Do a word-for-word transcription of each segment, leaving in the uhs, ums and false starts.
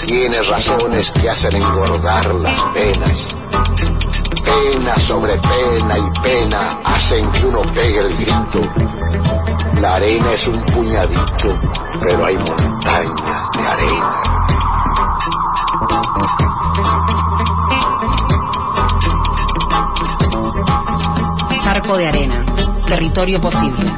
tiene razones que hacen engordar las penas. Pena sobre pena y pena hacen que uno pegue el grito. La arena es un puñadito, pero hay montañas de arena. Charco de arena, territorio posible.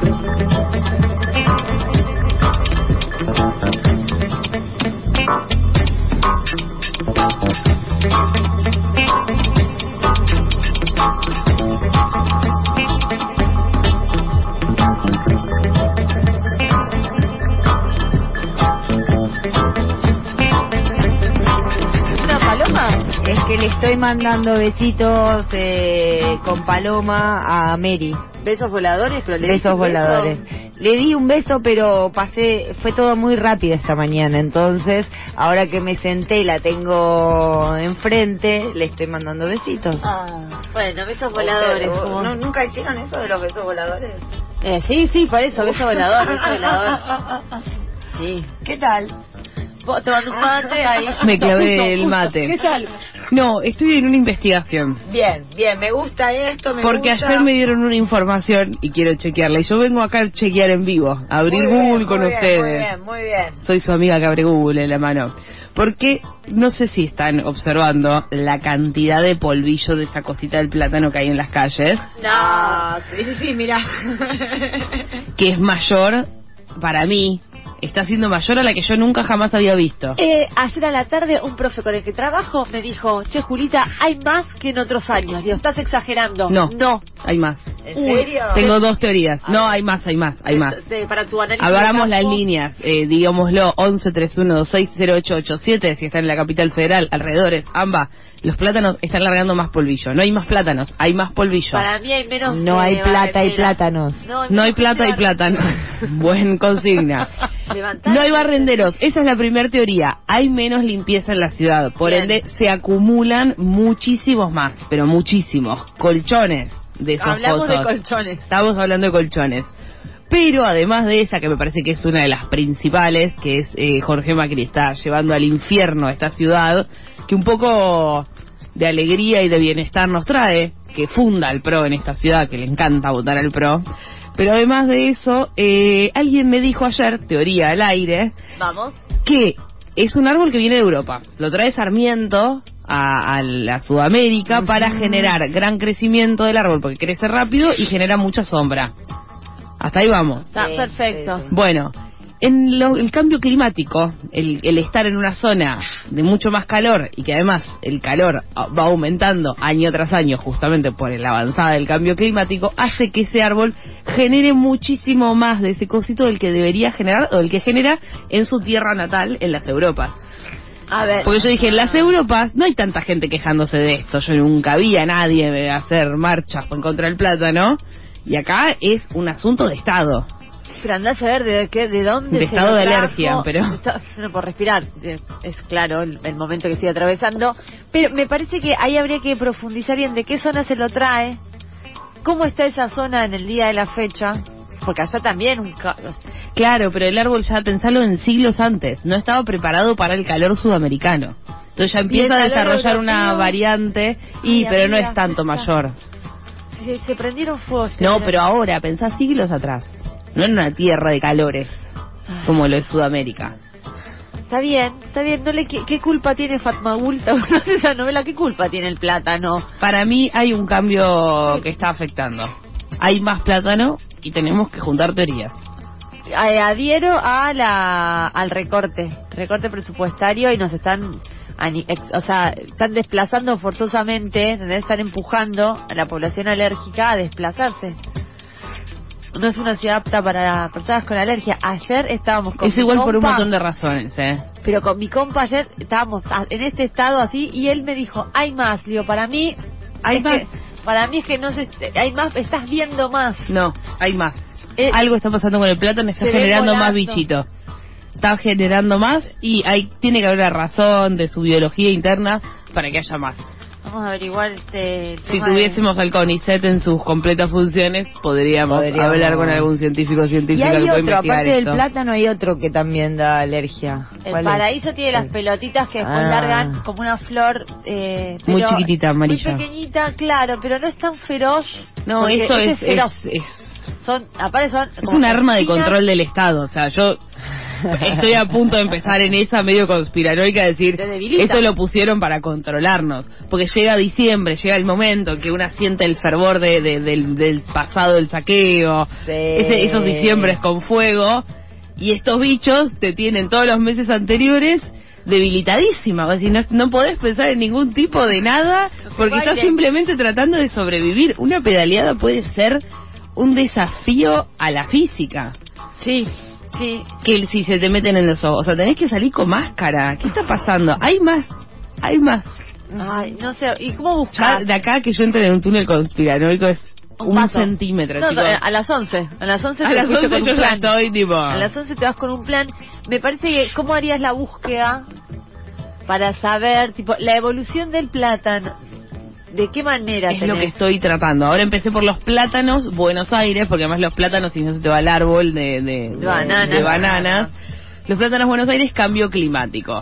Es que le estoy mandando besitos eh, con Paloma a Mary. ¿Besos voladores? Pero le besos voladores. Beso. Le di un beso, pero pasé, fue todo muy rápido esta mañana. Entonces, ahora que me senté y la tengo enfrente, le estoy mandando besitos. Ah, bueno, besos voladores. Pero, como... ¿no, ¿Nunca hicieron eso de los besos voladores? Eh, sí, sí, por eso, beso volador, beso volador. Sí. ¿Qué tal? Tomando un mate ahí. Me clavé el mate. ¿Qué tal? No, estoy en una investigación. Bien, bien, me gusta esto, me Porque gusta. ayer me dieron una información y quiero chequearla. Y yo vengo acá a chequear en vivo, a abrir muy Google bien, con muy ustedes. Bien, muy bien, muy bien. Soy su amiga que abre Google en la mano. Porque no sé si están observando la cantidad de polvillo de esa cosita del plátano que hay en las calles. No, sí, sí, mira. Que es mayor, para mí, está siendo mayor a la que yo nunca jamás había visto. Eh, ayer a la tarde un profe con el que trabajo me dijo, che Julita, hay más que en otros años. Digo, estás exagerando. No, no. Hay más. ¿En serio? Tengo dos teorías. No, hay más, hay más, hay más. De, para tu análisis. Abramos las líneas, eh, digámoslo, once treinta y uno veintiséis cero ocho ochenta y siete, si están en la capital federal, alrededores, ambas. Los plátanos están largando más polvillo. No hay más plátanos, hay más polvillo. Para mí hay menos. No hay plata y plátanos. No, no hay plata y plátano. Buen consigna. No hay barrenderos. Esa es la primera teoría. Hay menos limpieza en la ciudad. Por Bien. ende, se acumulan muchísimos más, pero muchísimos. Colchones de esos Hablamos cosos. de colchones. Estamos hablando de colchones. Pero además de esa, que me parece que es una de las principales, que es eh, Jorge Macri está llevando al infierno a esta ciudad, que un poco de alegría y de bienestar nos trae, que funda el P R O en esta ciudad, que le encanta votar al P R O. Pero además de eso, eh, alguien me dijo ayer, teoría al aire, Vamos. que es un árbol que viene de Europa. Lo trae Sarmiento a, a la Sudamérica uh-huh. para generar gran crecimiento del árbol, porque crece rápido y genera mucha sombra. Hasta ahí vamos. Está sí, perfecto. Sí, sí. Bueno, en lo, el cambio climático, el, el estar en una zona de mucho más calor y que además el calor va aumentando año tras año justamente por la avanzada del cambio climático, hace que ese árbol genere muchísimo más de ese cosito del que debería generar o del que genera en su tierra natal, en las Europas. A ver. Porque yo dije, en las Europas no hay tanta gente quejándose de esto. Yo nunca vi a nadie hacer marchas en contra del plátano. Y acá es un asunto de Estado. Pero andás a ver de qué, de dónde. De se estado lo de trajo. alergia, pero. No por respirar, es claro el, el momento que estoy atravesando. Pero me parece que ahí habría que profundizar bien de qué zona se lo trae, cómo está esa zona en el día de la fecha. Porque allá también un ca... Claro, pero el árbol ya, pensalo en siglos antes, no estaba preparado para el calor sudamericano. Entonces ya empieza a desarrollar una variante, y pero no es tanto mayor. Se, se prendieron fuegos. No, pero ahora, pensá siglos atrás. No en una tierra de calores, como lo es Sudamérica. Está bien, está bien. No le, ¿qué, qué culpa tiene Fatmagul? Esa novela, ¿qué culpa tiene el plátano? Para mí hay un cambio que está afectando. Hay más plátano y tenemos que juntar teorías. Adhiero a la, al recorte, recorte presupuestario y nos están... O sea, están desplazando forzosamente, están empujando a la población alérgica a desplazarse. No es una ciudad apta para personas con alergia. Ayer estábamos con Es mi igual compa, por un montón de razones, ¿eh? Pero con mi compa ayer estábamos en este estado así y él me dijo, hay más. Digo, para mí, hay más. Que, para mí es que no se, hay más, estás viendo más. No, hay más. Eh, Algo está pasando con el plátano, está generando más bichito. Está generando más y hay, tiene que haber la razón de su biología interna para que haya más. vamos a averiguar este Si tema tuviésemos al CONICET en sus completas funciones, podríamos, Podríamos. hablar con algún científico Y científico hay que pueda otro, investigar aparte del esto. plátano hay otro que también da alergia. El ¿Cuál es? paraíso tiene las Sí. pelotitas que después Ah. largan como una flor eh, Muy pero chiquitita, amarilla. muy pequeñita, claro, pero no es tan feroz. No, porque eso ese es, feroz. es, es, Son, aparte son es como un arma de espinas. control del Estado. O sea, yo estoy a punto de empezar en esa medio conspiranoica de decir, Te debilita. esto lo pusieron para controlarnos. Porque llega diciembre, llega el momento en que una siente el fervor de, de- del, del pasado del saqueo, Sí. ese- esos diciembres con fuego, y estos bichos te tienen todos los meses anteriores debilitadísima. O sea, no, no podés pensar en ningún tipo de nada porque estás baile. simplemente tratando de sobrevivir. Una pedaleada puede ser un desafío a la física. Sí, sí. Que si se te meten en los ojos, o sea, tenés que salir con máscara. ¿Qué está pasando? Hay más, hay más. Ay, no sé, ¿y cómo Ya buscar? de acá que yo entre en un túnel conspiranoico es un, paso. centímetro, No, chicos. a las once. A las once A te las fuiste once con yo un ya plan. estoy tipo... A las once te vas con un plan. Me parece que, ¿cómo harías la búsqueda para saber, tipo, la evolución del plátano? ¿De qué manera Es lo tenés? que estoy tratando. Ahora empecé por los plátanos, Buenos Aires, porque además los plátanos, si no se te va al árbol de, de, De bananas. de bananas. Los plátanos Buenos Aires, cambio climático.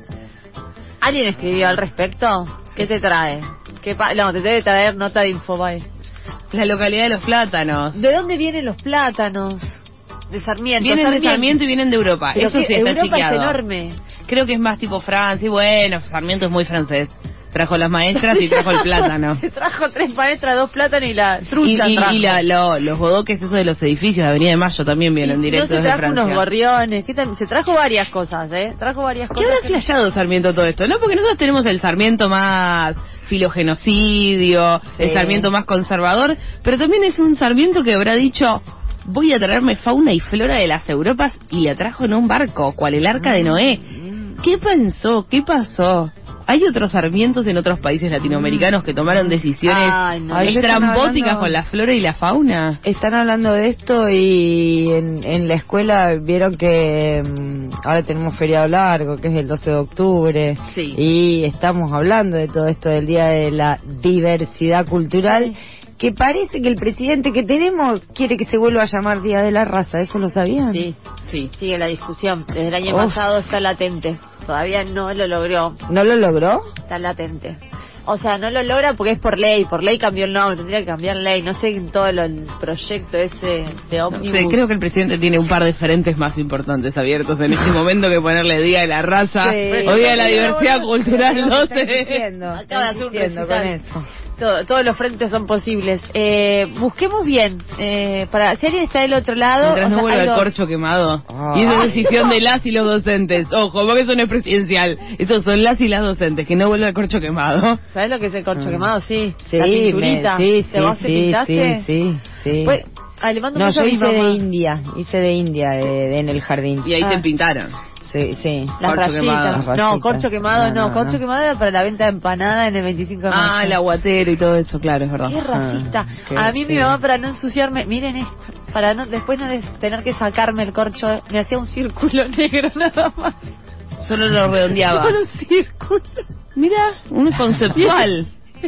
¿Alguien escribió al respecto? ¿Qué te trae? ¿Qué pa- no, te debe traer nota de Infobae. La localidad de los plátanos. ¿De dónde vienen los plátanos? De Sarmiento. Vienen de Sarmiento y vienen de Europa. Pero Eso que sí está Europa chequeado. es enorme. Creo que es más tipo Francia. Y bueno, Sarmiento es muy francés. Trajo las maestras y trajo el plátano. Se trajo tres maestras, dos plátanos y la Y, trucha y, trajo. y la, lo- los bodoques esos de los edificios de Avenida de Mayo también vienen Y directos no se de trajo Francia. unos gorriones. ¿Qué tal? Se trajo varias cosas, ¿eh? Trajo varias ¿Qué cosas. habrá que- flasheado Sarmiento todo esto? No, porque nosotros tenemos el Sarmiento más filogenocidio, Sí. el Sarmiento más conservador, pero también es un Sarmiento que habrá dicho, voy a traerme fauna y flora de las Europas, y la trajo en un barco, cual el Arca de Noé. ¿Qué pensó? ¿Qué pasó? Hay otros sarmientos en otros países latinoamericanos que tomaron decisiones Ay, no. Ay, ¿qué están estrambóticas hablando? con la flora y la fauna. Están hablando de esto y en, en la escuela vieron que mm, ahora tenemos feriado largo, que es el doce de octubre, Sí. y estamos hablando de todo esto del Día de la Diversidad Cultural, que parece que el presidente que tenemos quiere que se vuelva a llamar Día de la Raza. ¿Eso lo sabían? Sí, Sí. sigue la discusión. Desde el año Uf. pasado está latente. Todavía no lo logró. ¿No lo logró? Está latente. O sea, no lo logra porque es por ley. Por ley cambió el nombre. Tendría que cambiar ley. No sé en todo lo- el proyecto ese de No ómnibus. sé, creo que el presidente tiene un par de frentes más importantes abiertos en este momento que ponerle Día de la Raza Sí. o Día de la Pero Diversidad bueno, Cultural, Lo que no están sé. diciendo, Acaba de están hacer un diciendo con recital. eso. Todo- todos los frentes son posibles. Eh, busquemos bien. Eh, para si alguien está del otro lado. Mientras o no sea, vuelva el algo- corcho quemado. Ah. Y eso es Ay, decisión no. de las y los docentes. Ojo, porque eso no es presidencial. Esos son las y las docentes, que no vuelva el corcho quemado. ¿Sabes lo que es el corcho Ah. quemado? Sí. Sí, la me- pinturita. sí, ¿Te sí, vos te sí, pintaste? sí, sí, sí. Pues, ah, le mando un No, beso yo a mi hice de mamá. India, hice de India, de- de- en el jardín. Y ahí Ah. te pintaron. Sí, sí. Las Corcho rayitas. quemado. Las No, rayitas. corcho quemado no. No, no, corcho no. quemado era para la venta de empanada en el veinticinco de marzo. Ah, el aguatero y todo eso, claro, es verdad. Qué racista. Ah, qué- a mí mi sí. mamá, para no ensuciarme, miren esto, para no después no des- tener que sacarme el corcho, me hacía un círculo negro nada más. Solo lo redondeaba. Solo un círculo. Mira, un conceptual.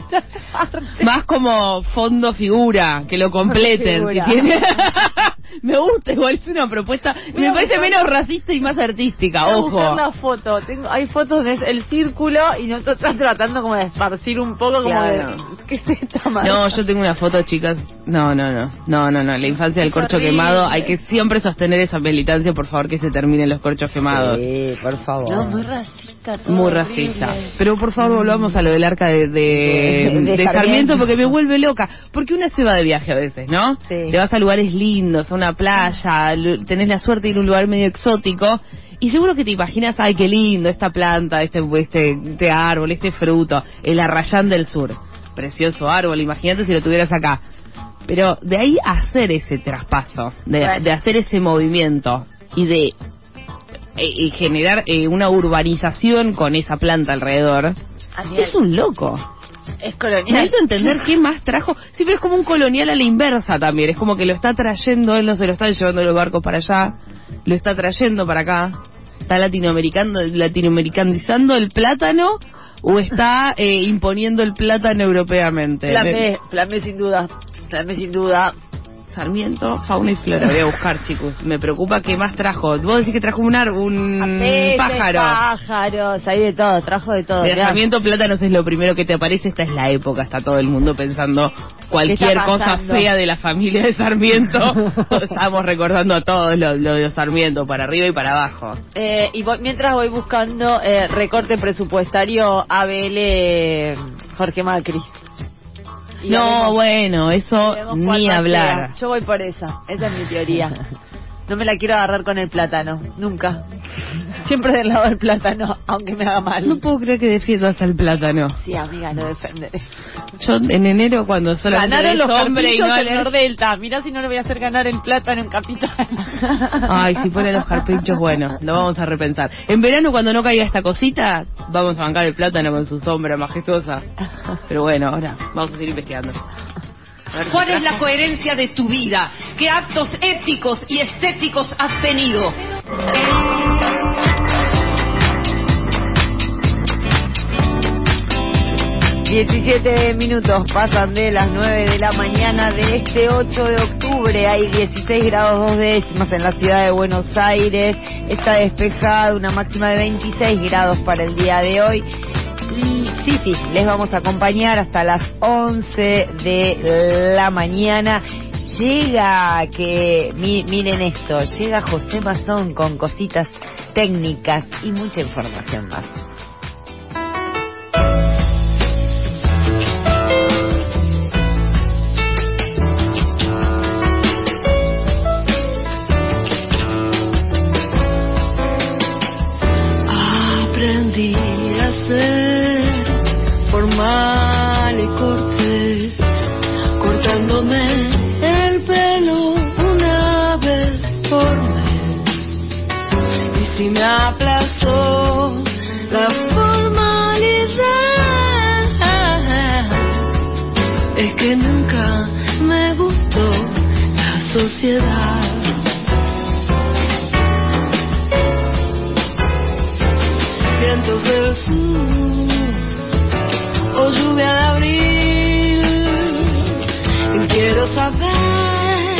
Más como fondo figura, que lo completen. Figura. Si tiene... Me gusta, igual es una propuesta. Voy Me a parece buscar- menos racista y más artística, Voy a buscar ojo. la foto. Tengo, hay fotos del círculo y nosotros tratando como de esparcir un poco como Claro. de... ¿Qué es esta madre? No, yo tengo una foto, chicas. No, no, no. No, no, no. La infancia del Es corcho horrible. quemado. Hay que siempre sostener esa militancia, por favor, que se terminen los corchos quemados. Sí, por favor. No, muy racista. todo Muy horrible. racista. Pero por favor volvamos a lo del arca de, de, De- de de Sarmiento, Sarmiento. porque me vuelve loca. Porque una se va de viaje a veces, ¿no? Sí. Te vas a lugares lindos, a una playa, lu- tenés la suerte de ir a un lugar medio exótico. Y seguro que te imaginas, ay, qué lindo, esta planta, este, este, este árbol, este fruto, el arrayán del sur. Precioso árbol, imagínate si lo tuvieras acá. Pero de ahí a hacer ese traspaso, de, Bueno. de hacer ese movimiento y de eh, y generar eh, una urbanización con esa planta alrededor, Amiel, es un loco. es colonial. Necesito entender qué más trajo. Sí, pero es como un colonial a la inversa también. Es como que lo está trayendo, él no se lo está llevando los barcos para allá, lo está trayendo para acá. Está latinoamericano, latinoamericanizando el plátano o está eh, imponiendo el plátano europeamente? Plan B, plan B sin duda, plan B sin duda. Sarmiento, fauna y flora. Voy a buscar, chicos. Me preocupa qué más trajo. Vos decís que trajo un, ar, un Peces, pájaro. pájaros, hay de todo, trajo de todo. De Sarmiento, plátanos es lo primero que te aparece. Esta es la época, está todo el mundo pensando cualquier cosa fea de la familia de Sarmiento. Estamos recordando a todos lo, lo de Sarmiento, para arriba y para abajo. Eh, y voy, mientras voy buscando eh, recorte presupuestario A B L Jorge Macri. Y no, vemos, bueno, eso ni hablar. Sea. Yo voy por esa, esa es mi teoría. No me la quiero agarrar con el plátano, nunca. Siempre del lado del plátano, aunque me haga mal. No puedo creer que defiendas al plátano. Sí, amiga, lo defenderé. Yo en enero, cuando solamente ganaron los hombre y no del Nordelta. Mirá si no le voy a hacer ganar el plátano en Capital. Ay, si ponen los carpinchos, bueno, lo vamos a repensar. En verano, cuando no caiga esta cosita, vamos a bancar el plátano con su sombra majestuosa. Pero bueno, ahora vamos a seguir investigando. ¿Cuál es la coherencia de tu vida? ¿Qué actos éticos y estéticos has tenido? diecisiete minutos pasan de las nueve de la mañana de este ocho de octubre. Hay dieciséis grados dos décimas en la ciudad de Buenos Aires. Está despejada, una máxima de veintiséis grados para el día de hoy. Y sí, sí, les vamos a acompañar hasta las once de la mañana. Llega, que mi, miren esto, llega José Mazón con cositas técnicas y mucha información más. Aprendí a ser formal y cortés, cortándome el pelo una vez por mes. Y si me aplazó la formalidad, es que nunca me gustó la sociedad. Vientos del sur o lluvia de abril, quiero saber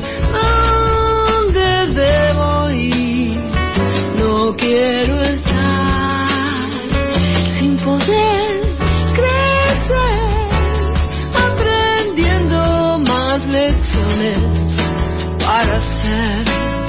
dónde debo ir. No quiero estar sin poder crecer, aprendiendo más lecciones para ser.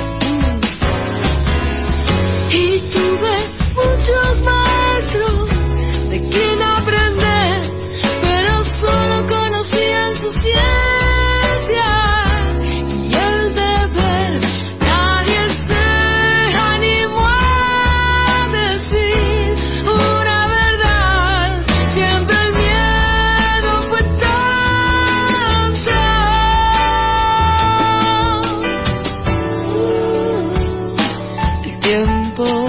Y tuve muchos maestros de quien aprender, pero solo conocían su ciencia y el deber. Nadie se animó a decir una verdad, siempre el miedo fue tan feo. El tiempo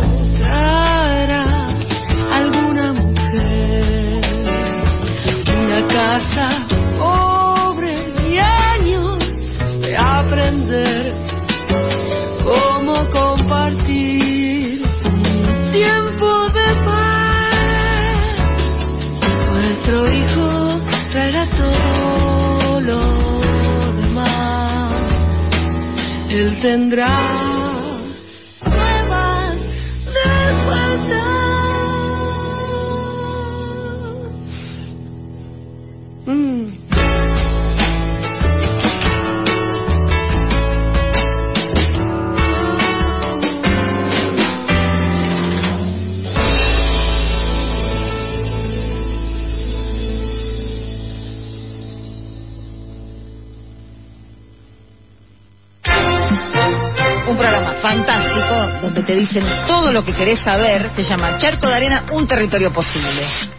casa pobre y años de aprender cómo compartir un tiempo de paz. Nuestro hijo traerá todo lo demás. Él tendrá nuevas respuestas. Mm. Un programa fantástico donde te dicen todo lo que querés saber. Se llama Charco de Arena, un territorio posible.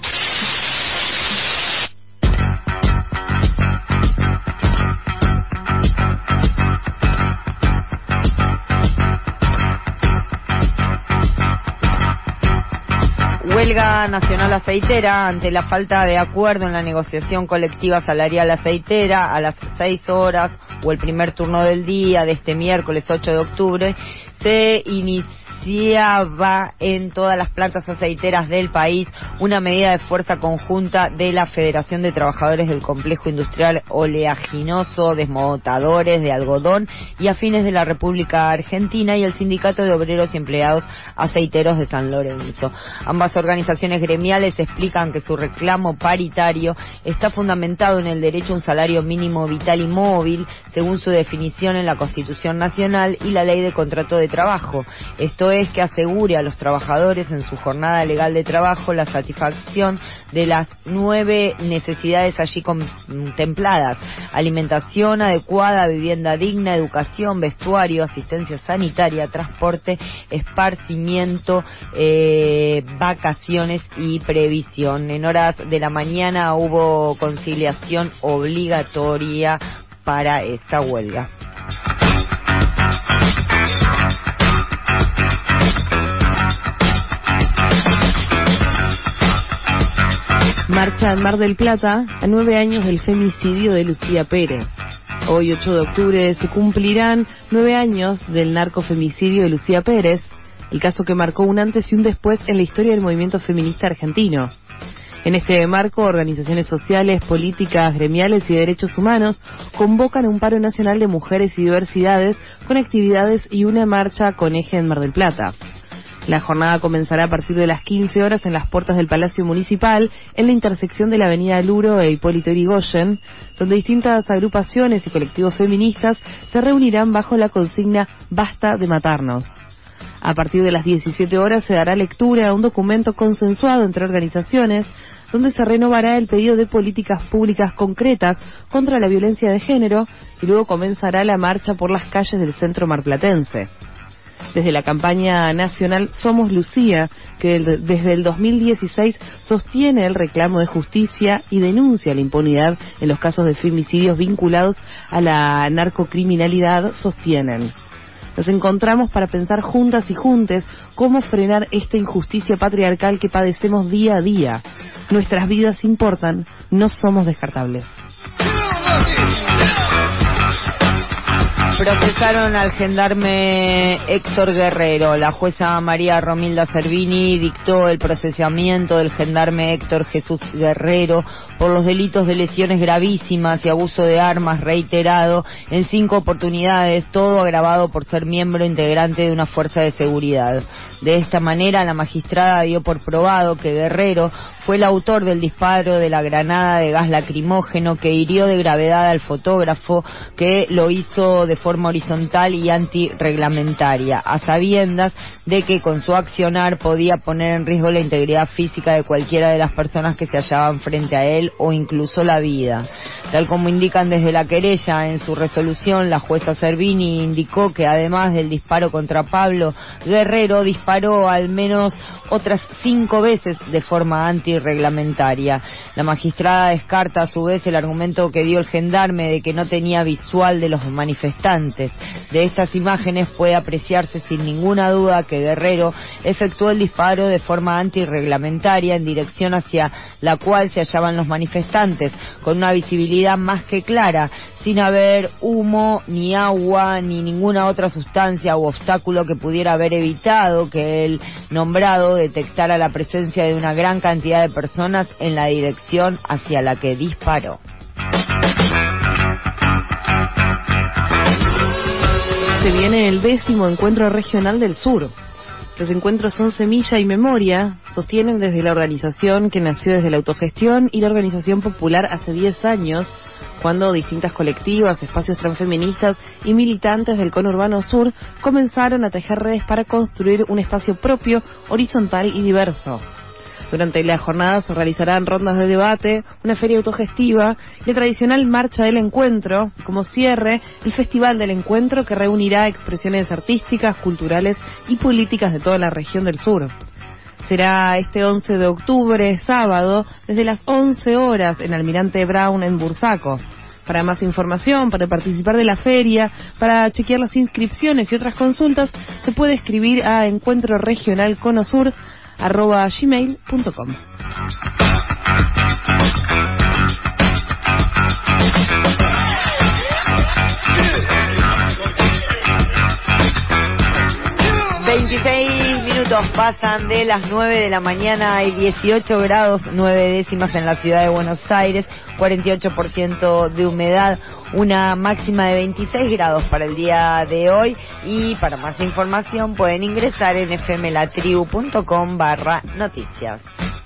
Huelga nacional aceitera ante la falta de acuerdo en la negociación colectiva salarial aceitera a las seis horas o el primer turno del día de este miércoles ocho de octubre se inició iniciaba en todas las plantas aceiteras del país una medida de fuerza conjunta de la Federación de Trabajadores del Complejo Industrial Oleaginoso, Desmotadores de Algodón y Afines de la República Argentina y el Sindicato de Obreros y Empleados Aceiteros de San Lorenzo. Ambas organizaciones gremiales explican que su reclamo paritario está fundamentado en el derecho a un salario mínimo vital y móvil, según su definición en la Constitución Nacional y la Ley de Contrato de Trabajo. Esto es, que asegure a los trabajadores en su jornada legal de trabajo la satisfacción de las nueve necesidades allí contempladas: alimentación adecuada, vivienda digna, educación, vestuario, asistencia sanitaria, transporte, esparcimiento, eh, vacaciones y previsión. En horas de la mañana hubo conciliación obligatoria para esta huelga. Marcha en Mar del Plata a nueve años del femicidio de Lucía Pérez. Hoy, ocho de octubre, se cumplirán nueve años del narcofemicidio de Lucía Pérez, el caso que marcó un antes y un después en la historia del movimiento feminista argentino. En este marco, organizaciones sociales, políticas, gremiales y de derechos humanos convocan un paro nacional de mujeres y diversidades con actividades y una marcha con eje en Mar del Plata. La jornada comenzará a partir de las quince horas en las puertas del Palacio Municipal, en la intersección de la avenida Luro e Hipólito Yrigoyen, donde distintas agrupaciones y colectivos feministas se reunirán bajo la consigna «Basta de matarnos». A partir de las diecisiete horas se dará lectura a un documento consensuado entre organizaciones, donde se renovará el pedido de políticas públicas concretas contra la violencia de género, y luego comenzará la marcha por las calles del centro marplatense. Desde la campaña nacional Somos Lucía, que desde el dos mil dieciséis sostiene el reclamo de justicia y denuncia la impunidad en los casos de femicidios vinculados a la narcocriminalidad, sostienen: nos encontramos para pensar juntas y juntes cómo frenar esta injusticia patriarcal que padecemos día a día. Nuestras vidas importan, no somos descartables. Procesaron al gendarme Héctor Guerrero. La jueza María Romilda Servini dictó el procesamiento del gendarme Héctor Jesús Guerrero por los delitos de lesiones gravísimas y abuso de armas reiterado en cinco oportunidades, todo agravado por ser miembro integrante de una fuerza de seguridad. De esta manera, la magistrada dio por probado que Guerrero fue el autor del disparo de la granada de gas lacrimógeno que hirió de gravedad al fotógrafo, que lo hizo de forma horizontal y antirreglamentaria, a sabiendas de que con su accionar podía poner en riesgo la integridad física de cualquiera de las personas que se hallaban frente a él o incluso la vida. Tal como indican desde la querella en su resolución, la jueza Servini indicó que además del disparo contra Pablo, Guerrero disparó al menos otras cinco veces de forma antirreglamentaria. La magistrada descarta a su vez el argumento que dio el gendarme de que no tenía visual de los manifestantes. De estas imágenes puede apreciarse sin ninguna duda que Guerrero efectuó el disparo de forma antirreglamentaria en dirección hacia la cual se hallaban los manifestantes, con una visibilidad más que clara, sin haber humo, ni agua, ni ninguna otra sustancia u obstáculo que pudiera haber evitado que el nombrado detectara la presencia de una gran cantidad de personas en la dirección hacia la que disparó. Se viene el décimo encuentro regional del sur. Los encuentros son semilla y memoria, sostienen desde la organización que nació desde la autogestión y la organización popular hace diez años, cuando distintas colectivas, espacios transfeministas y militantes del conurbano sur comenzaron a tejer redes para construir un espacio propio, horizontal y diverso. Durante la jornada se realizarán rondas de debate, una feria autogestiva y la tradicional marcha del encuentro. Como cierre, el Festival del Encuentro, que reunirá expresiones artísticas, culturales y políticas de toda la región del sur. Será este once de octubre, sábado, desde las once horas en Almirante Brown en Bursaco. Para más información, para participar de la feria, para chequear las inscripciones y otras consultas, se puede escribir a encuentro regional conosur arroba gmail punto com. veintiséis minutos pasan de las nueve de la mañana, hay dieciocho grados, nueve décimas en la ciudad de Buenos Aires, cuarenta y ocho por ciento de humedad, una máxima de veintiséis grados para el día de hoy. Y para más información pueden ingresar en fmlatribu.com barra noticias.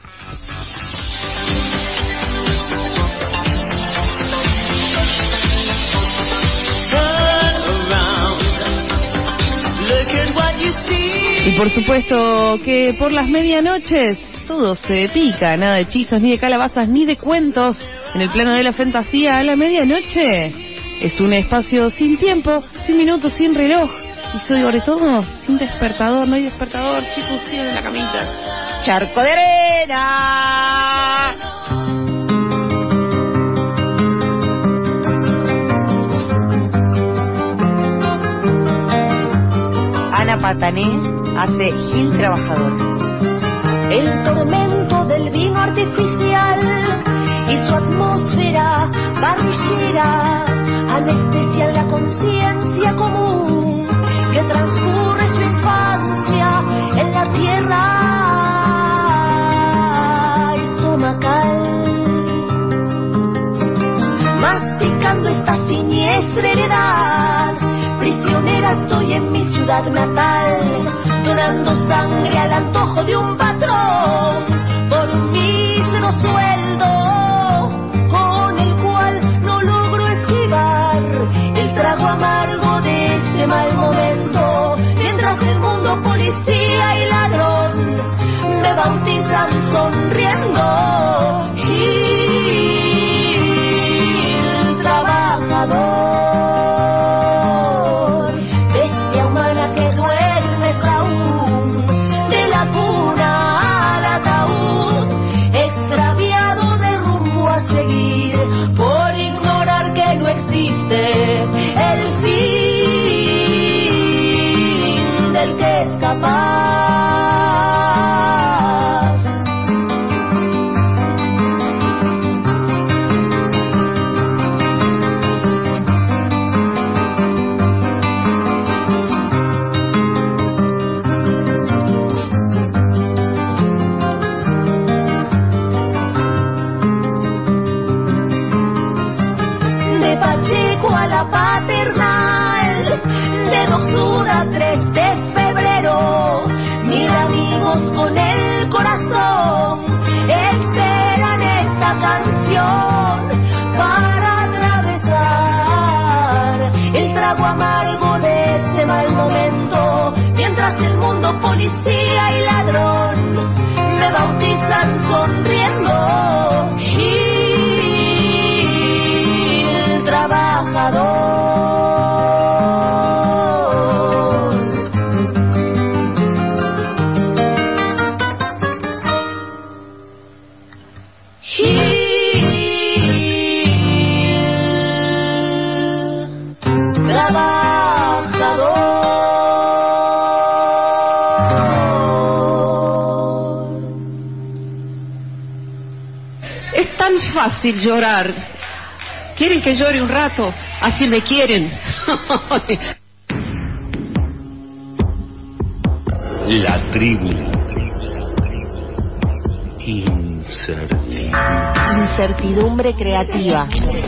Y por supuesto que por las medianoches todo se pica, nada de hechizos, ni de calabazas, ni de cuentos. En el plano de la fantasía, a la medianoche es un espacio sin tiempo, sin minutos, sin reloj y sobre todo sin despertador. No hay despertador, chicos, sigan en la camita. Charco de arena. Ana Patané hace Gil Trabajador. El tormento del vino artificial y su atmósfera parrillera anestesian la conciencia común que transcurre su infancia en la tierra estomacal, masticando esta siniestra heredad. Prisionera estoy en mi ciudad natal, donando sangre al antojo de un patrón por un mísero sueldo con el cual no logro esquivar el trago amargo de este mal momento, mientras el mundo policía y ladrón me bautizan sonriendo Gil Trabajador. Por ignorar que no existe el fin del que es capaz. Pacheco a la paternal, de Doxura tres de febrero, mil amigos con el corazón esperan esta canción para atravesar el trago amargo de este mal momento, mientras el mundo policía y ladrón me bautizan sonriendo Gil Trabajador. Gil Trabajador. Es tan fácil llorar. ¿Quieren que llore un rato? Así me quieren. La tribu. Incertidumbre. Incertidumbre creativa.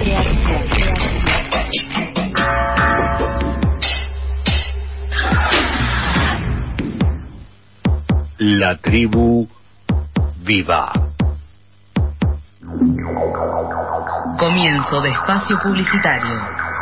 La tribu viva. Comienzo de espacio publicitario.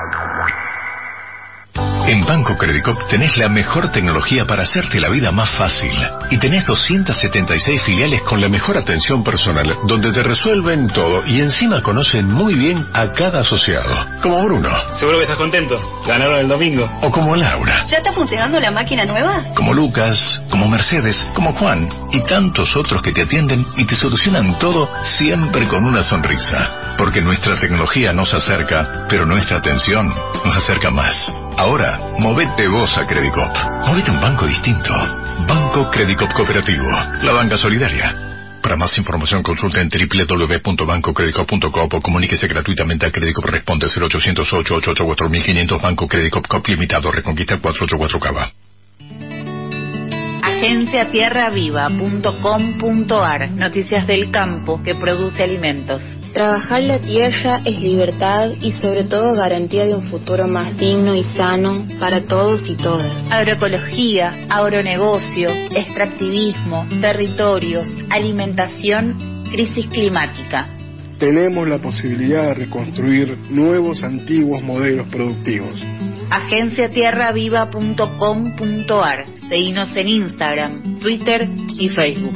En Banco Credicop tenés la mejor tecnología para hacerte la vida más fácil. Y tenés doscientas setenta y seis filiales con la mejor atención personal, donde te resuelven todo y encima conocen muy bien a cada asociado. Como Bruno. Seguro que estás contento. Ganaron el domingo. O como Laura. ¿Ya está funcionando la máquina nueva? Como Lucas, como Mercedes, como Juan y tantos otros que te atienden y te solucionan todo siempre con una sonrisa. Porque nuestra tecnología nos acerca, pero nuestra atención nos acerca más. Ahora, movete vos a Credicop. Movete a un banco distinto. Banco Credicop Cooperativo. La banca solidaria. Para más información consulta en doble u doble u doble u punto banco credicop punto com o comuníquese gratuitamente a Credicop Responde cero ochocientos ocho ocho ocho cuatro mil quinientos. Banco Credicop Cop Limitado. Reconquista cuatrocientos ochenta y cuatro Cava. agencia tierra viva punto com punto ar. Noticias del campo que produce alimentos. Trabajar la tierra es libertad y sobre todo garantía de un futuro más digno y sano para todos y todas. Agroecología, agronegocio, extractivismo, territorios, alimentación, crisis climática. Tenemos la posibilidad de reconstruir nuevos antiguos modelos productivos. agencia tierra viva punto com punto ar. Seguinos en Instagram, Twitter y Facebook.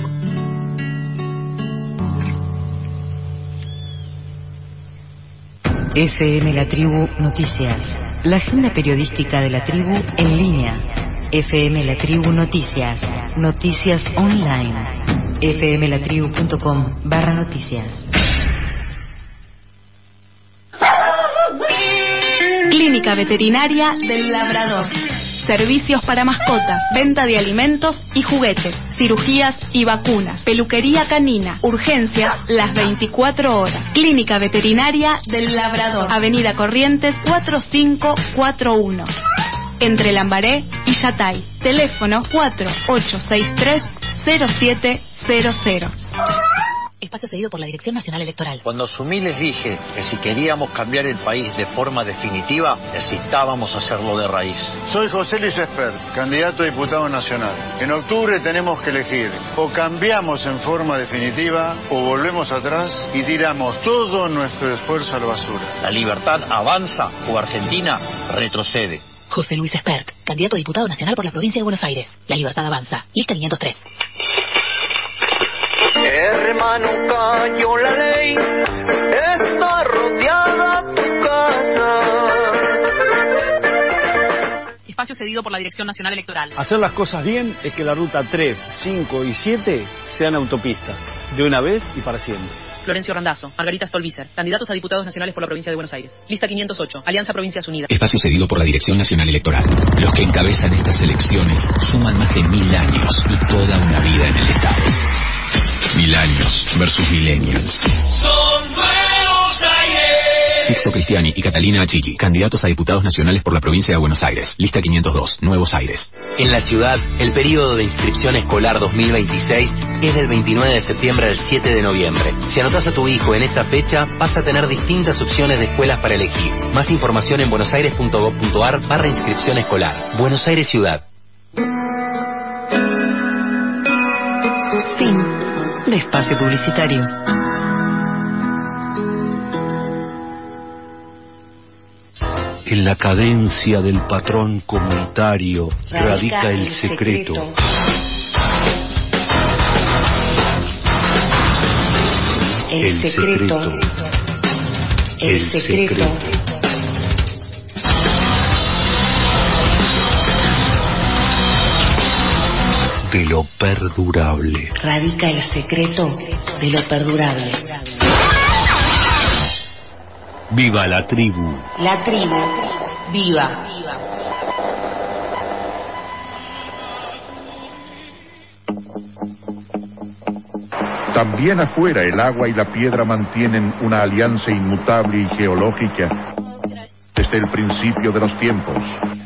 F M La Tribu Noticias, la agenda periodística de la tribu en línea. F M La Tribu Noticias, noticias online. f m la tribu punto com barra noticias. Clínica Veterinaria del Labrador. Servicios para mascotas, venta de alimentos y juguetes, cirugías y vacunas, peluquería canina, urgencias las veinticuatro horas. Clínica Veterinaria del Labrador, Avenida Corrientes cuatro cinco cuatro uno, entre Lambaré y Yatay. Teléfono cuatro ocho seis tres cero siete cero cero. Espacio cedido por la Dirección Nacional Electoral. Cuando asumí les dije que si queríamos cambiar el país de forma definitiva, necesitábamos hacerlo de raíz. Soy José Luis Espert, candidato a diputado nacional. En octubre tenemos que elegir: o cambiamos en forma definitiva o volvemos atrás y tiramos todo nuestro esfuerzo a la basura. La libertad avanza o Argentina retrocede. José Luis Espert, candidato a diputado nacional por la provincia de Buenos Aires. La libertad avanza. Lista quinientos tres. Hermano, cayó la ley, está rodeada tu casa. Espacio cedido por la Dirección Nacional Electoral. Hacer las cosas bien es que la ruta tres, cinco y siete sean autopistas, de una vez y para siempre. Florencio Randazzo, Margarita Stolbizer, candidatos a diputados nacionales por la provincia de Buenos Aires. Lista quinientos ocho, Alianza Provincias Unidas. Espacio cedido por la Dirección Nacional Electoral. Los que encabezan estas elecciones suman más de mil años y toda una vida en el Estado. Mil años versus millennials. Son Buenos Aires. Sixto Cristiani y Catalina Achiki, candidatos a diputados nacionales por la provincia de Buenos Aires. Lista quinientos dos, Nuevos Aires. En la ciudad, el periodo de inscripción escolar dos mil veintiséis es del veintinueve de septiembre al siete de noviembre. Si anotas a tu hijo en esa fecha, vas a tener distintas opciones de escuelas para elegir. Más información en buenosaires punto gov punto ar barra inscripción escolar. Buenos Aires Ciudad. Fin de espacio publicitario. En la cadencia del patrón comunitario radica el secreto. El secreto. El secreto. De lo perdurable. Radica el secreto de lo perdurable. Viva la tribu. La tribu, viva. También afuera el agua y la piedra mantienen una alianza inmutable y geológica desde el principio de los tiempos.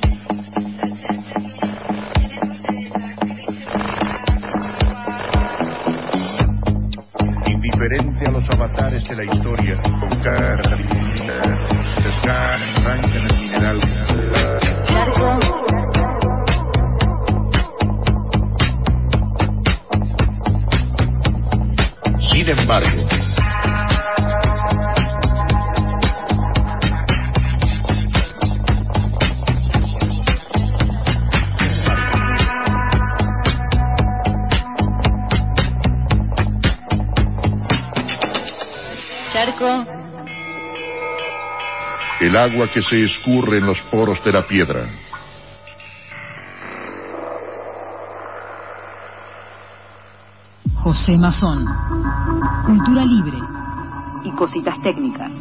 Indiferente a los avatares de la historia, con cara se arranca en el mineral. Sin embargo, Charco. el agua que se escurre en los poros de la piedra. José Mazón. Cultura libre y cositas técnicas.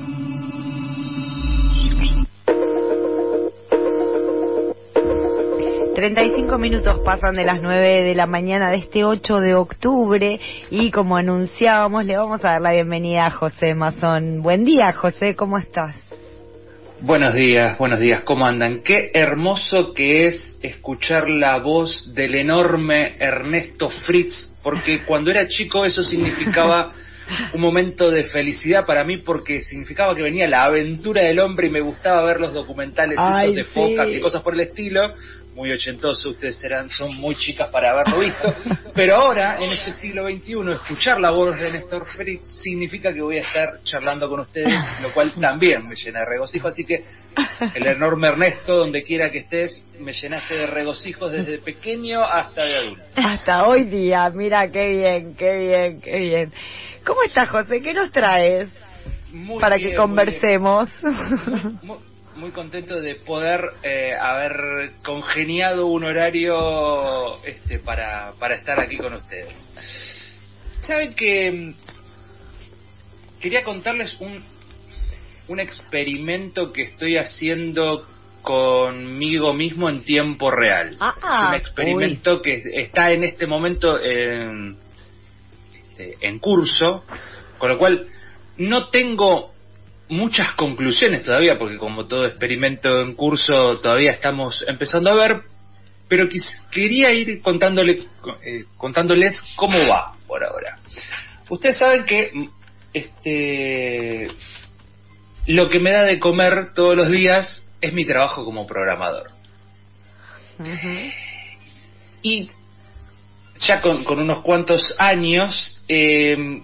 treinta y cinco minutos pasan de las nueve de la mañana de este ocho de octubre y como anunciábamos le vamos a dar la bienvenida a José Mazón. Buen día, José, ¿cómo estás? Buenos días, buenos días, ¿cómo andan? Qué hermoso que es escuchar la voz del enorme Ernesto Fritz, porque cuando era chico eso significaba un momento de felicidad para mí, porque significaba que venía la aventura del hombre y me gustaba ver los documentales Ay, esos de focas sí. y cosas por el estilo. Muy ochentosos, ustedes serán, son muy chicas para haberlo visto, pero ahora, en este siglo veintiuno, escuchar la voz de Néstor Fritz significa que voy a estar charlando con ustedes, lo cual también me llena de regocijo, así que el enorme Ernesto, donde quiera que estés, me llenaste de regocijos desde pequeño hasta de adulto. Hasta hoy día, mira, qué bien, qué bien, qué bien. ¿Cómo estás, José? ¿Qué nos traes Muy para bien, que conversemos? Muy, muy, muy contento de poder eh, haber congeniado un horario este para, para estar aquí con ustedes. Saben que quería contarles un, un experimento que estoy haciendo conmigo mismo en tiempo real. Ah, es un experimento uy. que está en este momento en, en curso, con lo cual no tengo muchas conclusiones todavía, porque como todo experimento en curso todavía estamos empezando a ver, pero quis, quería ir contándole, eh, contándoles cómo va por ahora. Ustedes saben que este lo que me da de comer todos los días es mi trabajo como programador. Uh-huh. Y ya con, con unos cuantos años eh,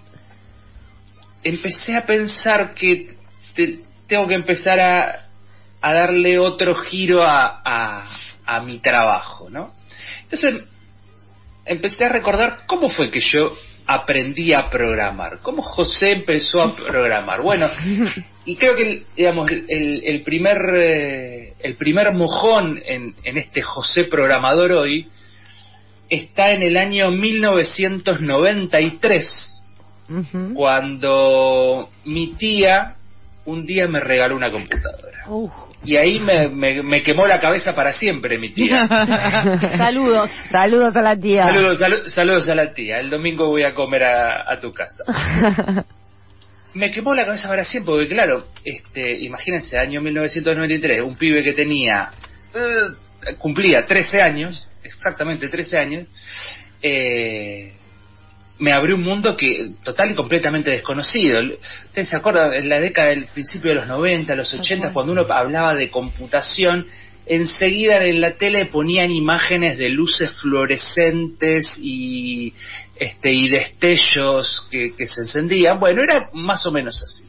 empecé a pensar que te, tengo que empezar a, a darle otro giro a, a, a mi trabajo, ¿no? Entonces empecé a recordar cómo fue que yo aprendí a programar, cómo José empezó a programar. Bueno, y creo que digamos el, el primer eh, el primer mojón en, en este José programador hoy está en el año mil novecientos noventa y tres, uh-huh. cuando mi tía un día me regaló una computadora. Uh. Y ahí me, me, me quemó la cabeza para siempre mi tía. Saludos, saludos a la tía. Saludos, salu, saludos a la tía. El domingo voy a comer a, a tu casa. Me quemó la cabeza para siempre, porque claro, este, imagínense, año mil novecientos noventa y tres, un pibe que tenía, eh, cumplía trece años, exactamente trece años, eh, me abrió un mundo que total y completamente desconocido. Ustedes se acuerdan, en la década del principio de los noventa, los ochenta, cuando uno hablaba de computación, enseguida en la tele ponían imágenes de luces fluorescentes y este y destellos que, que se encendían. Bueno, era más o menos así.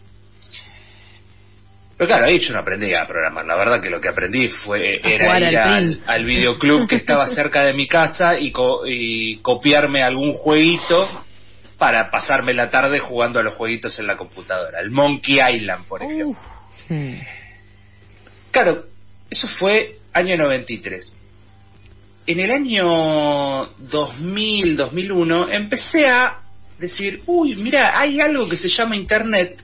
Pero claro, ahí yo no aprendí a programar. La verdad que lo que aprendí fue era ir al, al videoclub que estaba cerca de mi casa y, co y copiarme algún jueguito para pasarme la tarde jugando a los jueguitos en la computadora. El Monkey Island, por ejemplo. Uh. Claro, eso fue año noventa y tres. En el año dos mil, dos mil uno empecé a decir, uy, mira, hay algo que se llama Internet.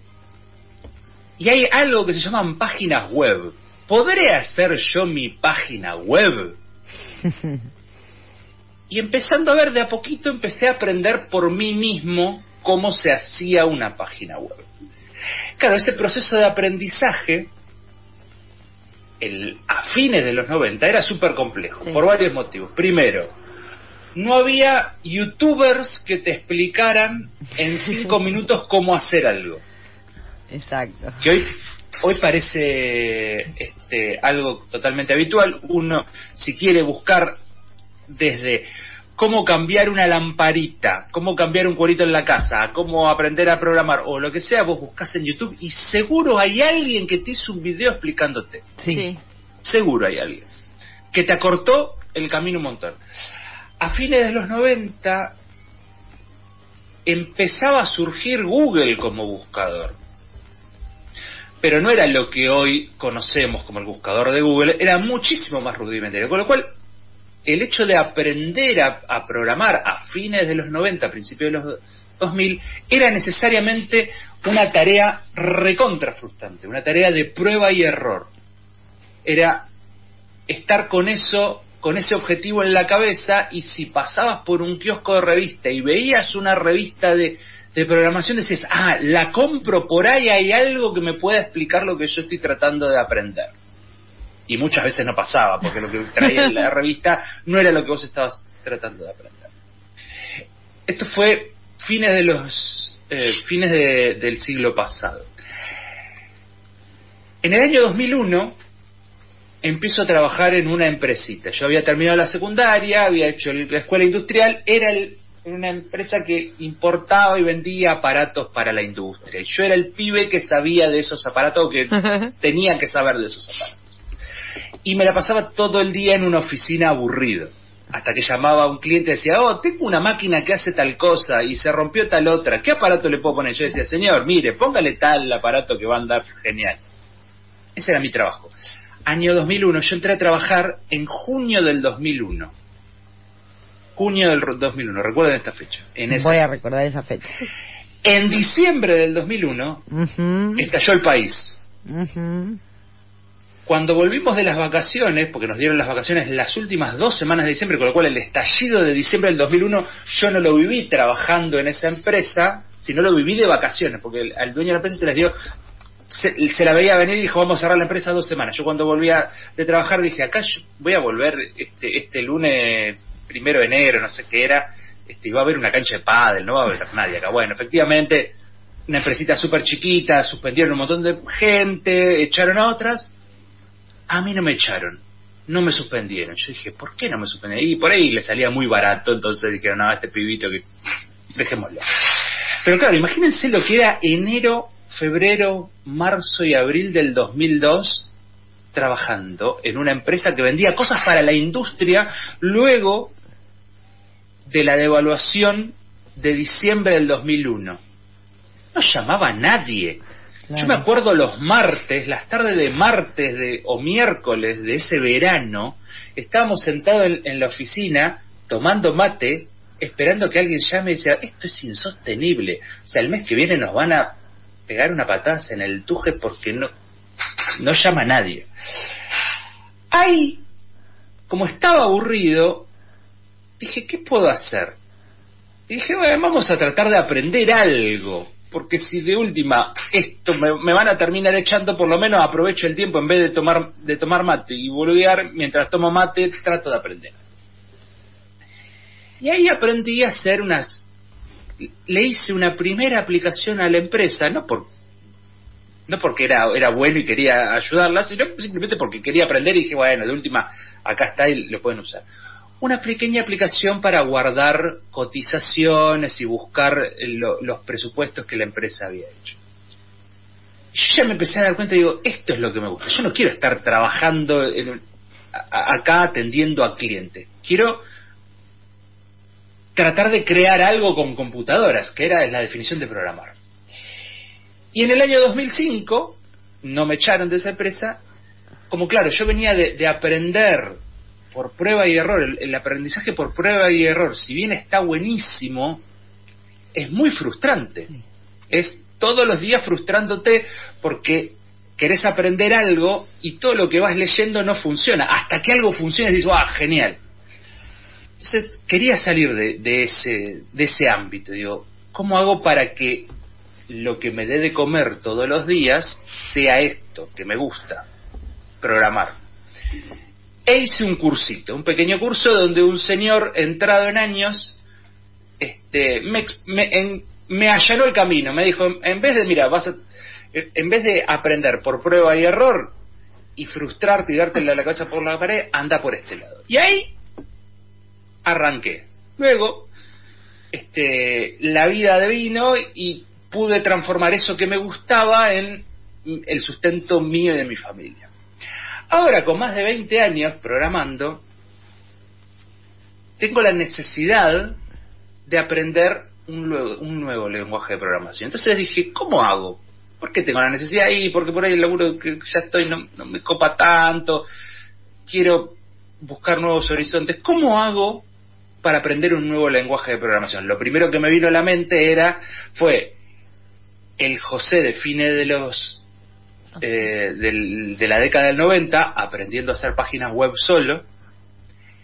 Y hay algo que se llaman páginas web. ¿Podré hacer yo mi página web? Y empezando a ver de a poquito, empecé a aprender por mí mismo cómo se hacía una página web. Claro, ese proceso de aprendizaje, el, a fines de los noventa, era súper complejo, sí. por varios motivos. Primero, no había youtubers que te explicaran en cinco minutos cómo hacer algo. Exacto. Que hoy, hoy parece este, algo totalmente habitual. Uno, si quiere buscar desde cómo cambiar una lamparita, cómo cambiar un cuadrito en la casa, cómo aprender a programar o lo que sea, vos buscás en YouTube y seguro hay alguien que te hizo un video explicándote. Sí. Seguro hay alguien que te acortó el camino un montón. A fines de los noventa empezaba a surgir Google como buscador. Pero no era lo que hoy conocemos como el buscador de Google, era muchísimo más rudimentario. Con lo cual, el hecho de aprender a, a programar a fines de los noventa, a principios de los dos mil, era necesariamente una tarea recontra frustrante, una tarea de prueba y error. Era estar con eso con ese objetivo en la cabeza, y si pasabas por un kiosco de revista y veías una revista de, de programación, decías, ah, la compro, por ahí hay algo que me pueda explicar lo que yo estoy tratando de aprender. Y muchas veces no pasaba, porque lo que traía en la revista no era lo que vos estabas tratando de aprender. Esto fue fines de los eh, fines de, del siglo pasado. En el año dos mil uno empiezo a trabajar en una empresita. Yo había terminado la secundaria, había hecho la escuela industrial, era el, una empresa que importaba y vendía aparatos para la industria. Y yo era el pibe que sabía de esos aparatos, que tenía que saber de esos aparatos. Y me la pasaba todo el día en una oficina aburrido, hasta que llamaba a un cliente y decía, oh, tengo una máquina que hace tal cosa y se rompió tal otra, ¿qué aparato le puedo poner? Yo decía, señor, mire, póngale tal aparato que va a andar genial. Ese era mi trabajo. Año dos mil uno, yo entré a trabajar en junio del dos mil uno. Junio del dos mil uno, recuerden esta fecha. En esa Voy a fecha. recordar esa fecha. En diciembre del dos mil uno, uh-huh. estalló el país. Uh-huh. Cuando volvimos de las vacaciones, porque nos dieron las vacaciones las últimas dos semanas de diciembre, con lo cual el estallido de diciembre del dos mil uno yo no lo viví trabajando en esa empresa, sino lo viví de vacaciones, porque al dueño de la empresa se les dio, se, se la veía venir y dijo, vamos a cerrar la empresa dos semanas. Yo cuando volvía de trabajar dije, acá yo voy a volver este, este lunes primero de enero, no sé qué era, este, y va a haber una cancha de pádel, no va a haber nadie acá. Bueno, efectivamente, una empresita súper chiquita, suspendieron un montón de gente, echaron a otras. A mí no me echaron, no me suspendieron. Yo dije, ¿por qué no me suspendieron? Y por ahí le salía muy barato, entonces dijeron, no, este pibito que dejémoslo. Pero claro, imagínense lo que era enero, febrero, marzo y abril del dos mil dos trabajando en una empresa que vendía cosas para la industria luego de la devaluación de diciembre del dos mil uno. No llamaba a nadie. Claro. Yo me acuerdo los martes, las tardes de martes de, o miércoles de ese verano, estábamos sentados en, en la oficina tomando mate, esperando que alguien llame y decía, esto es insostenible. O sea, el mes que viene nos van a pegar una patada en el tuje porque no, no llama a nadie. Ahí, como estaba aburrido, dije, ¿qué puedo hacer? Y dije, bueno, vamos a tratar de aprender algo. Porque si de última esto me, me van a terminar echando, por lo menos aprovecho el tiempo en vez de tomar de tomar mate y boludear, mientras tomo mate trato de aprender. Y ahí aprendí a hacer unas, le hice una primera aplicación a la empresa, no por no porque era era bueno y quería ayudarla, sino simplemente porque quería aprender y dije, bueno, de última acá está y lo pueden usar. Una pequeña aplicación para guardar cotizaciones y buscar lo, los presupuestos que la empresa había hecho. Yo ya me empecé a dar cuenta y digo, esto es lo que me gusta. Yo no quiero estar trabajando en, a, acá atendiendo a clientes. Quiero tratar de crear algo con computadoras, que era la definición de programar. Y en el año dos mil cinco, no me echaron de esa empresa, como claro, yo venía de, de aprender por prueba y error. El, el aprendizaje por prueba y error, si bien está buenísimo, es muy frustrante. Es todos los días frustrándote porque querés aprender algo y todo lo que vas leyendo no funciona. Hasta que algo funciona y dices, ¡ah, genial! Entonces quería salir de, de, ese, de ese ámbito. Digo, ¿cómo hago para que lo que me dé de comer todos los días sea esto, que me gusta, programar? E hice un cursito, un pequeño curso donde un señor entrado en años este, me, me, en, me allanó el camino, me dijo, en vez de, mira, vas a, en vez de aprender por prueba y error y frustrarte y darte la cabeza por la pared, anda por este lado. Y ahí arranqué. Luego, este, la vida vino y pude transformar eso que me gustaba en el sustento mío y de mi familia. Ahora, con más de veinte años programando, tengo la necesidad de aprender un nuevo, un nuevo lenguaje de programación. Entonces dije, ¿cómo hago? ¿Por qué tengo la necesidad ahí? Porque por ahí el laburo que ya estoy no, no me copa tanto. Quiero buscar nuevos horizontes. ¿Cómo hago para aprender un nuevo lenguaje de programación? Lo primero que me vino a la mente era, fue el José de fines de los Eh, del, de la década del noventa, aprendiendo a hacer páginas web solo,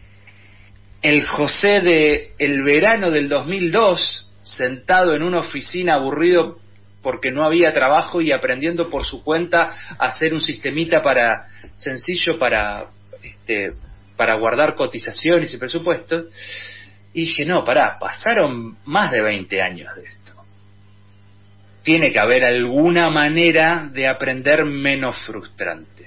el José de el verano del dos mil dos, sentado en una oficina aburrido porque no había trabajo y aprendiendo por su cuenta a hacer un sistemita para sencillo para este para guardar cotizaciones y presupuestos. Y dije, no, pará, pasaron más de veinte años de esto. Tiene que haber alguna manera de aprender menos frustrante.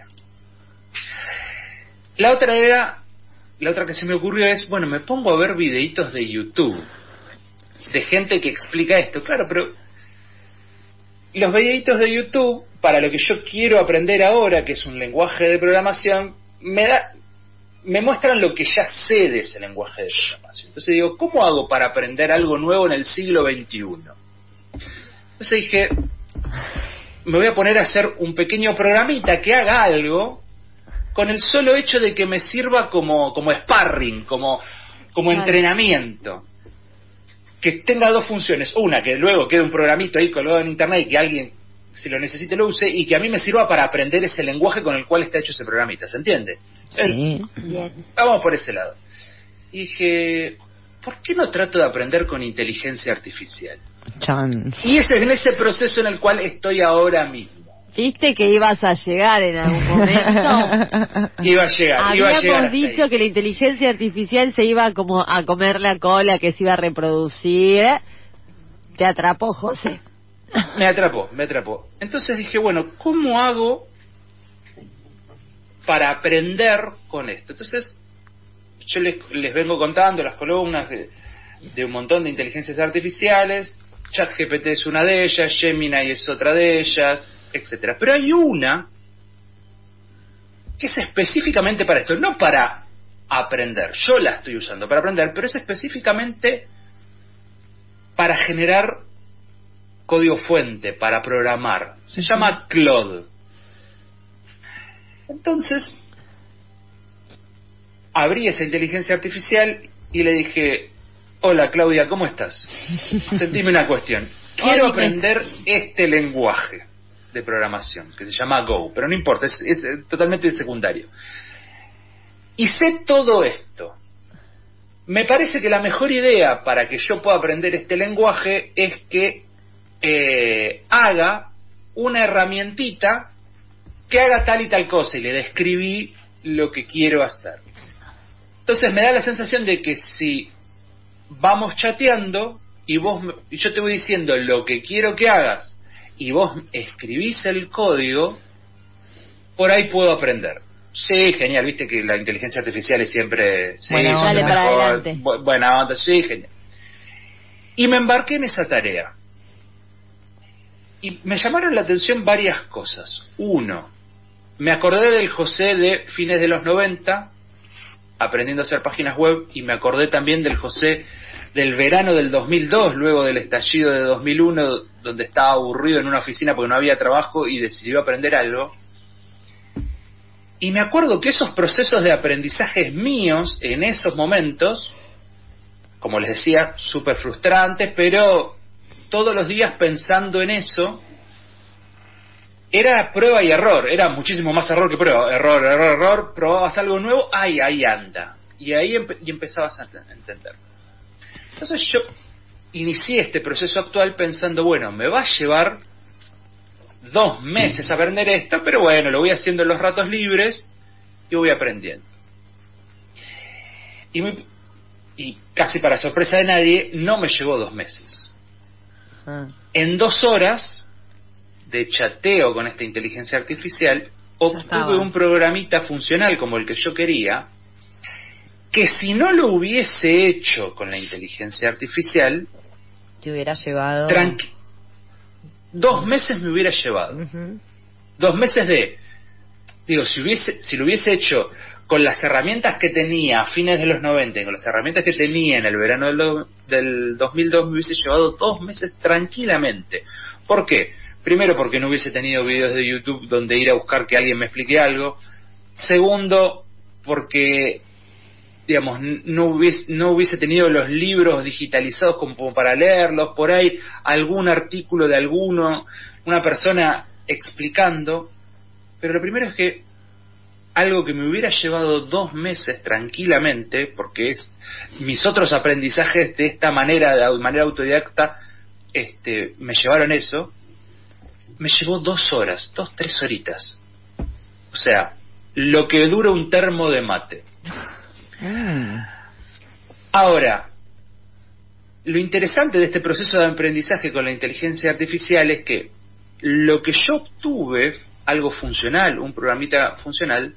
La otra era, la otra que se me ocurrió es, bueno, me pongo a ver videitos de YouTube de gente que explica esto. Claro, pero los videitos de YouTube, para lo que yo quiero aprender ahora, que es un lenguaje de programación, me da, me muestran lo que ya sé de ese lenguaje de programación. Entonces digo, ¿cómo hago para aprender algo nuevo en el siglo veintiuno? Entonces dije, me voy a poner a hacer un pequeño programita que haga algo con el solo hecho de que me sirva como, como sparring, como, como claro. entrenamiento. Que tenga dos funciones. Una, que luego quede un programito ahí colgado en internet y que alguien, si lo necesite, lo use, y que a mí me sirva para aprender ese lenguaje con el cual está hecho ese programita. ¿Se entiende? Sí. Bien. Vamos por ese lado. Y dije, ¿por qué no trato de aprender con inteligencia artificial? Chan. Y ese es en ese proceso en el cual estoy ahora mismo. ¿Viste que ibas a llegar en algún momento? Iba a llegar, iba a llegar. Habíamos dicho ahí que la inteligencia artificial se iba como a comer la cola, que se iba a reproducir. Te atrapó, José. Me atrapó, me atrapó. Entonces dije, bueno, ¿cómo hago para aprender con esto? Entonces, yo les, les vengo contando las columnas de, de un montón de inteligencias artificiales. ChatGPT es una de ellas, Gemini es otra de ellas, etcétera. Pero hay una que es específicamente para esto, no para aprender. Yo la estoy usando para aprender, pero es específicamente para generar código fuente, para programar. Se llama Claude. Entonces, abrí esa inteligencia artificial y le dije, hola Claudia, ¿cómo estás? Sentime una cuestión. Quiero aprender este lenguaje de programación, que se llama Go, pero no importa, es, es totalmente secundario. Y sé todo esto. Me parece que la mejor idea para que yo pueda aprender este lenguaje es que eh, haga una herramientita que haga tal y tal cosa, y le describí lo que quiero hacer. Entonces me da la sensación de que si vamos chateando y vos y yo te voy diciendo lo que quiero que hagas y vos escribís el código, por ahí puedo aprender. Sí, genial, viste que la inteligencia artificial es siempre... Sí, bueno, dale para adelante. Bu- buena onda, sí, genial. Y me embarqué en esa tarea. Y me llamaron la atención varias cosas. Uno, me acordé del José de fines de los noventa, aprendiendo a hacer páginas web, y me acordé también del José del verano del dos mil dos, luego del estallido de dos mil uno, donde estaba aburrido en una oficina porque no había trabajo y decidió aprender algo. Y me acuerdo que esos procesos de aprendizajes míos en esos momentos, como les decía, súper frustrantes, pero todos los días pensando en eso, era prueba y error, era muchísimo más error que prueba, error, error, error, probabas algo nuevo, ay, ahí anda, y ahí empe- y empezabas a ent- entender. Entonces yo inicié este proceso actual pensando, bueno, me va a llevar dos meses aprender esto, pero bueno, lo voy haciendo en los ratos libres y voy aprendiendo. Y, me, y casi para sorpresa de nadie, no me llevó dos meses. Ah. En dos horas de chateo con esta inteligencia artificial, obtuve un programita funcional como el que yo quería, que si no lo hubiese hecho con la inteligencia artificial, te hubiera llevado... Tranqui- dos meses me hubiera llevado. Uh-huh. Dos meses de... Digo, si hubiese si lo hubiese hecho con las herramientas que tenía a fines de los noventa y con las herramientas que tenía en el verano del, do, del dos mil dos, me hubiese llevado dos meses tranquilamente. ¿Por qué? Primero, porque no hubiese tenido videos de YouTube donde ir a buscar que alguien me explique algo. Segundo, porque, digamos, no hubiese, no hubiese tenido los libros digitalizados como para leerlos, por ahí algún artículo de alguno, una persona explicando. Pero lo primero es que algo que me hubiera llevado dos meses tranquilamente, porque es mis otros aprendizajes de esta manera, de manera autodidacta, este, me llevaron eso, me llevó dos horas, dos, tres horitas. O sea, lo que dura un termo de mate. Mm. Ahora, lo interesante de este proceso de aprendizaje con la inteligencia artificial es que lo que yo obtuve, algo funcional, un programita funcional,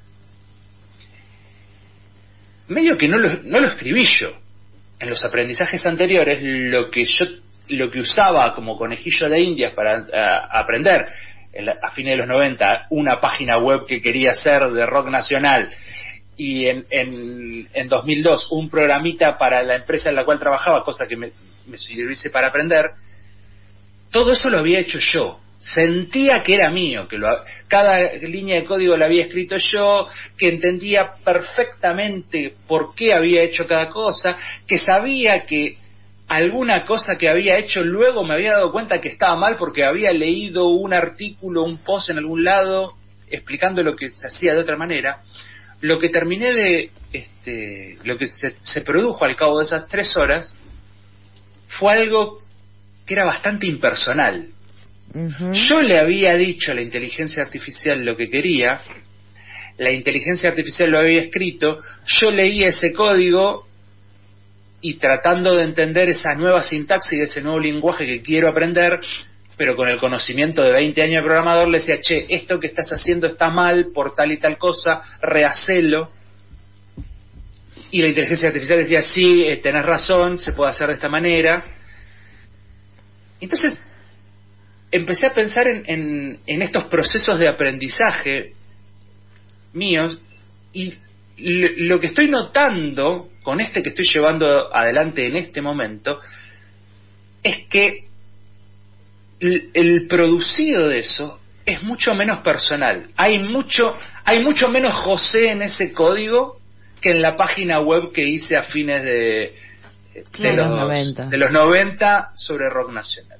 medio que no lo, no lo escribí yo. En los aprendizajes anteriores, lo que yo lo que usaba como conejillo de indias para uh, aprender en la, a fines de los noventa una página web que quería hacer de rock nacional, y en, en, en dos mil dos un programita para la empresa en la cual trabajaba, cosa que me, me sirviese para aprender, todo eso lo había hecho yo. Sentía que era mío, que lo, cada línea de código la había escrito yo, que entendía perfectamente por qué había hecho cada cosa, que sabía que alguna cosa que había hecho luego me había dado cuenta que estaba mal porque había leído un artículo, un post en algún lado explicando lo que se hacía de otra manera. Lo que terminé de, este, lo que se, se produjo al cabo de esas tres horas fue algo que era bastante impersonal. Uh-huh. Yo le había dicho a la inteligencia artificial lo que quería, la inteligencia artificial lo había escrito, yo leía ese código y tratando de entender esa nueva sintaxis de ese nuevo lenguaje que quiero aprender, pero con el conocimiento de veinte años de programador, le decía, che, esto que estás haciendo está mal por tal y tal cosa, rehacelo. Y la inteligencia artificial decía, sí, eh, tenés razón, se puede hacer de esta manera. Entonces empecé a pensar en, en, en estos procesos de aprendizaje míos, y lo que estoy notando con este que estoy llevando adelante en este momento es que el, el producido de eso es mucho menos personal. Hay mucho, hay mucho menos José en ese código que en la página web que hice a fines de, de, claro, los, noventa. de los noventa sobre rock nacional.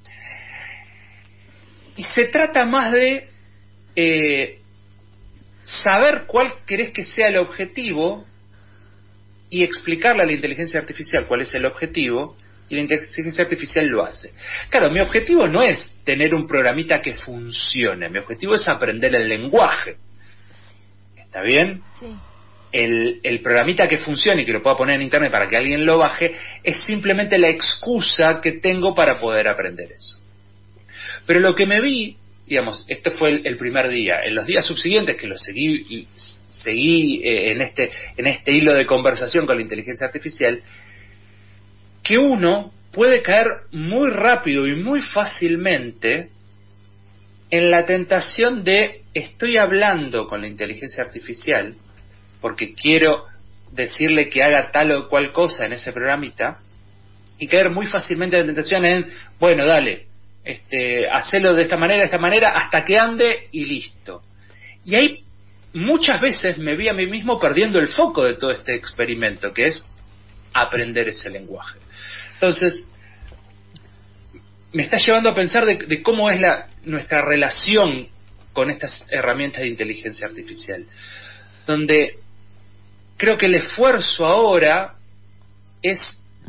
Y se trata más de eh, saber cuál querés que sea el objetivo y explicarle a la inteligencia artificial cuál es el objetivo, y la inteligencia artificial lo hace. Claro, mi objetivo no es tener un programita que funcione, mi objetivo es aprender el lenguaje. ¿Está bien? Sí. El, el programita que funcione y que lo pueda poner en internet para que alguien lo baje es simplemente la excusa que tengo para poder aprender eso. Pero lo que me vi, digamos, esto fue el, el primer día. En los días subsiguientes, que lo seguí, seguí eh, en este en este hilo de conversación con la inteligencia artificial, que uno puede caer muy rápido y muy fácilmente en la tentación de estoy hablando con la inteligencia artificial porque quiero decirle que haga tal o cual cosa en ese programita, y caer muy fácilmente en la tentación en, bueno, dale, Este, hacerlo de esta manera, de esta manera, hasta que ande y listo. Y ahí muchas veces me vi a mí mismo perdiendo el foco de todo este experimento, que es aprender ese lenguaje. Entonces, me está llevando a pensar de, de cómo es la, nuestra relación con estas herramientas de inteligencia artificial, donde creo que el esfuerzo ahora es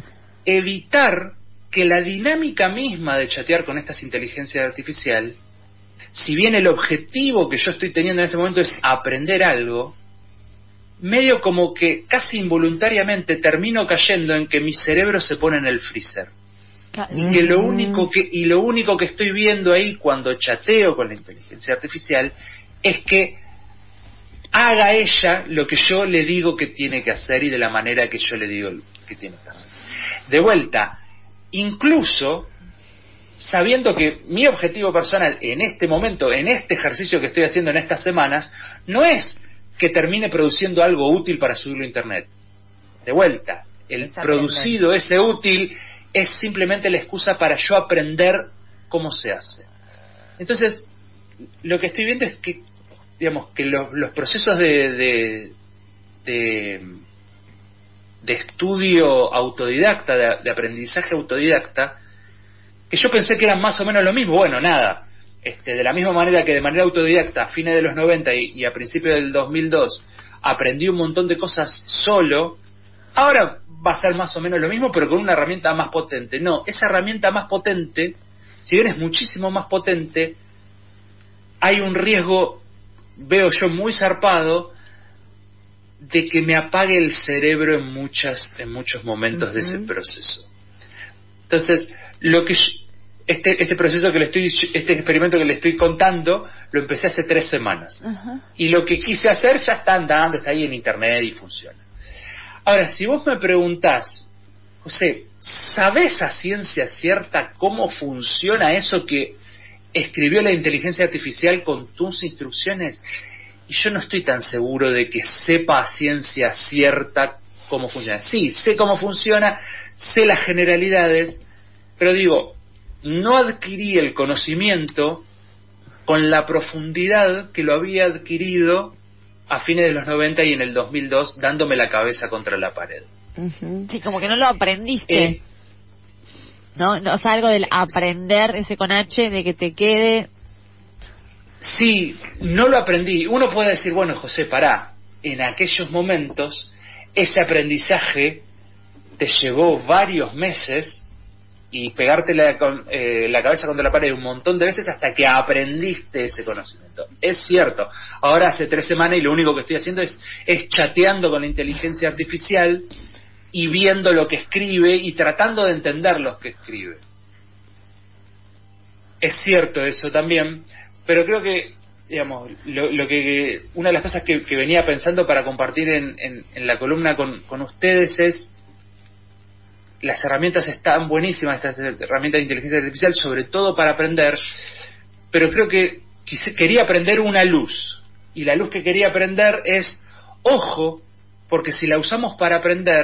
evitar que la dinámica misma de chatear con estas inteligencias artificiales, si bien el objetivo que yo estoy teniendo en este momento es aprender algo, medio como que casi involuntariamente termino cayendo en que mi cerebro se pone en el freezer. Y que lo único que, y lo único que estoy viendo ahí cuando chateo con la inteligencia artificial es que haga ella lo que yo le digo que tiene que hacer y de la manera que yo le digo que tiene que hacer. De vuelta, incluso sabiendo que mi objetivo personal en este momento, en este ejercicio que estoy haciendo en estas semanas, no es que termine produciendo algo útil para subirlo a internet. De vuelta, el producido, ese útil, es simplemente la excusa para yo aprender cómo se hace. Entonces, lo que estoy viendo es que, digamos, que los, los procesos de, de, de, de estudio autodidacta, de, de aprendizaje autodidacta, que yo pensé que eran más o menos lo mismo, bueno, nada, este, de la misma manera que de manera autodidacta a fines de los noventa y, y a principios del dos mil dos aprendí un montón de cosas solo, ahora va a ser más o menos lo mismo, pero con una herramienta más potente. No, esa herramienta más potente, si bien es muchísimo más potente, hay un riesgo, veo yo muy zarpado, de que me apague el cerebro en muchas en muchos momentos uh-huh. de ese proceso. Entonces, lo que yo, este este proceso que le estoy este experimento que le estoy contando, lo empecé hace tres semanas. Uh-huh. Y lo que quise hacer ya está andando, está ahí en internet y funciona. Ahora, si vos me preguntás, José, ¿sabés a ciencia cierta cómo funciona eso que escribió la inteligencia artificial con tus instrucciones? Y yo no estoy tan seguro de que sepa a ciencia cierta cómo funciona. Sí, sé cómo funciona, sé las generalidades, pero digo, no adquirí el conocimiento con la profundidad que lo había adquirido a fines de los noventa y en el dos mil dos, dándome la cabeza contra la pared. Uh-huh. Sí, como que no lo aprendiste. Eh, ¿No? ¿No? O sea, algo del aprender, ese con H, de que te quede... Sí, no lo aprendí. Uno puede decir, bueno, José, pará, en aquellos momentos ese aprendizaje te llevó varios meses y pegarte la, eh, la cabeza contra la pared un montón de veces hasta que aprendiste ese conocimiento. Es cierto. Ahora hace tres semanas y lo único que estoy haciendo es, es chateando con la inteligencia artificial y viendo lo que escribe y tratando de entender lo que escribe. Es cierto eso también. Pero creo que, digamos, lo, lo que una de las cosas que, que venía pensando para compartir en, en, en la columna con, con ustedes es, las herramientas están buenísimas, estas herramientas de inteligencia artificial, sobre todo para aprender, pero creo que quise, quería aprender una luz, y la luz que quería aprender es, ojo, porque si la usamos para aprender,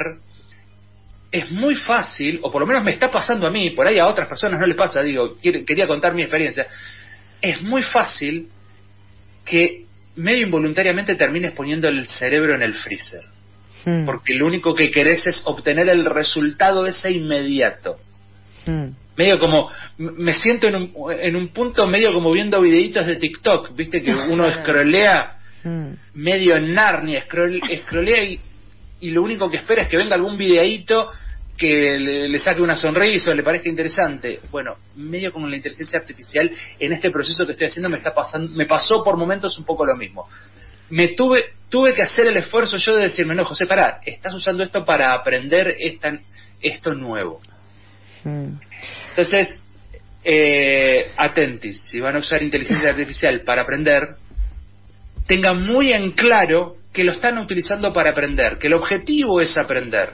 es muy fácil, o por lo menos me está pasando a mí, por ahí a otras personas no les pasa, digo, quería contar mi experiencia, es muy fácil que medio involuntariamente termines poniendo el cerebro en el freezer. Hmm. Porque lo único que querés es obtener el resultado ese inmediato. Hmm. Medio como, me siento en un, en un punto medio como viendo videitos de TikTok, viste que uno scrollea hmm. medio en Narnia, scroll, scrollea y, y lo único que espera es que venga algún videíto que le, le saque una sonrisa o le parezca interesante. Bueno, medio como la inteligencia artificial, en este proceso que estoy haciendo me está pasando, me pasó por momentos un poco lo mismo. Me tuve tuve que hacer el esfuerzo yo de decirme, no, José, pará, estás usando esto para aprender esta, esto nuevo. Mm. Entonces, eh, atentis, si van a usar inteligencia artificial para aprender, tengan muy en claro que lo están utilizando para aprender, que el objetivo es aprender.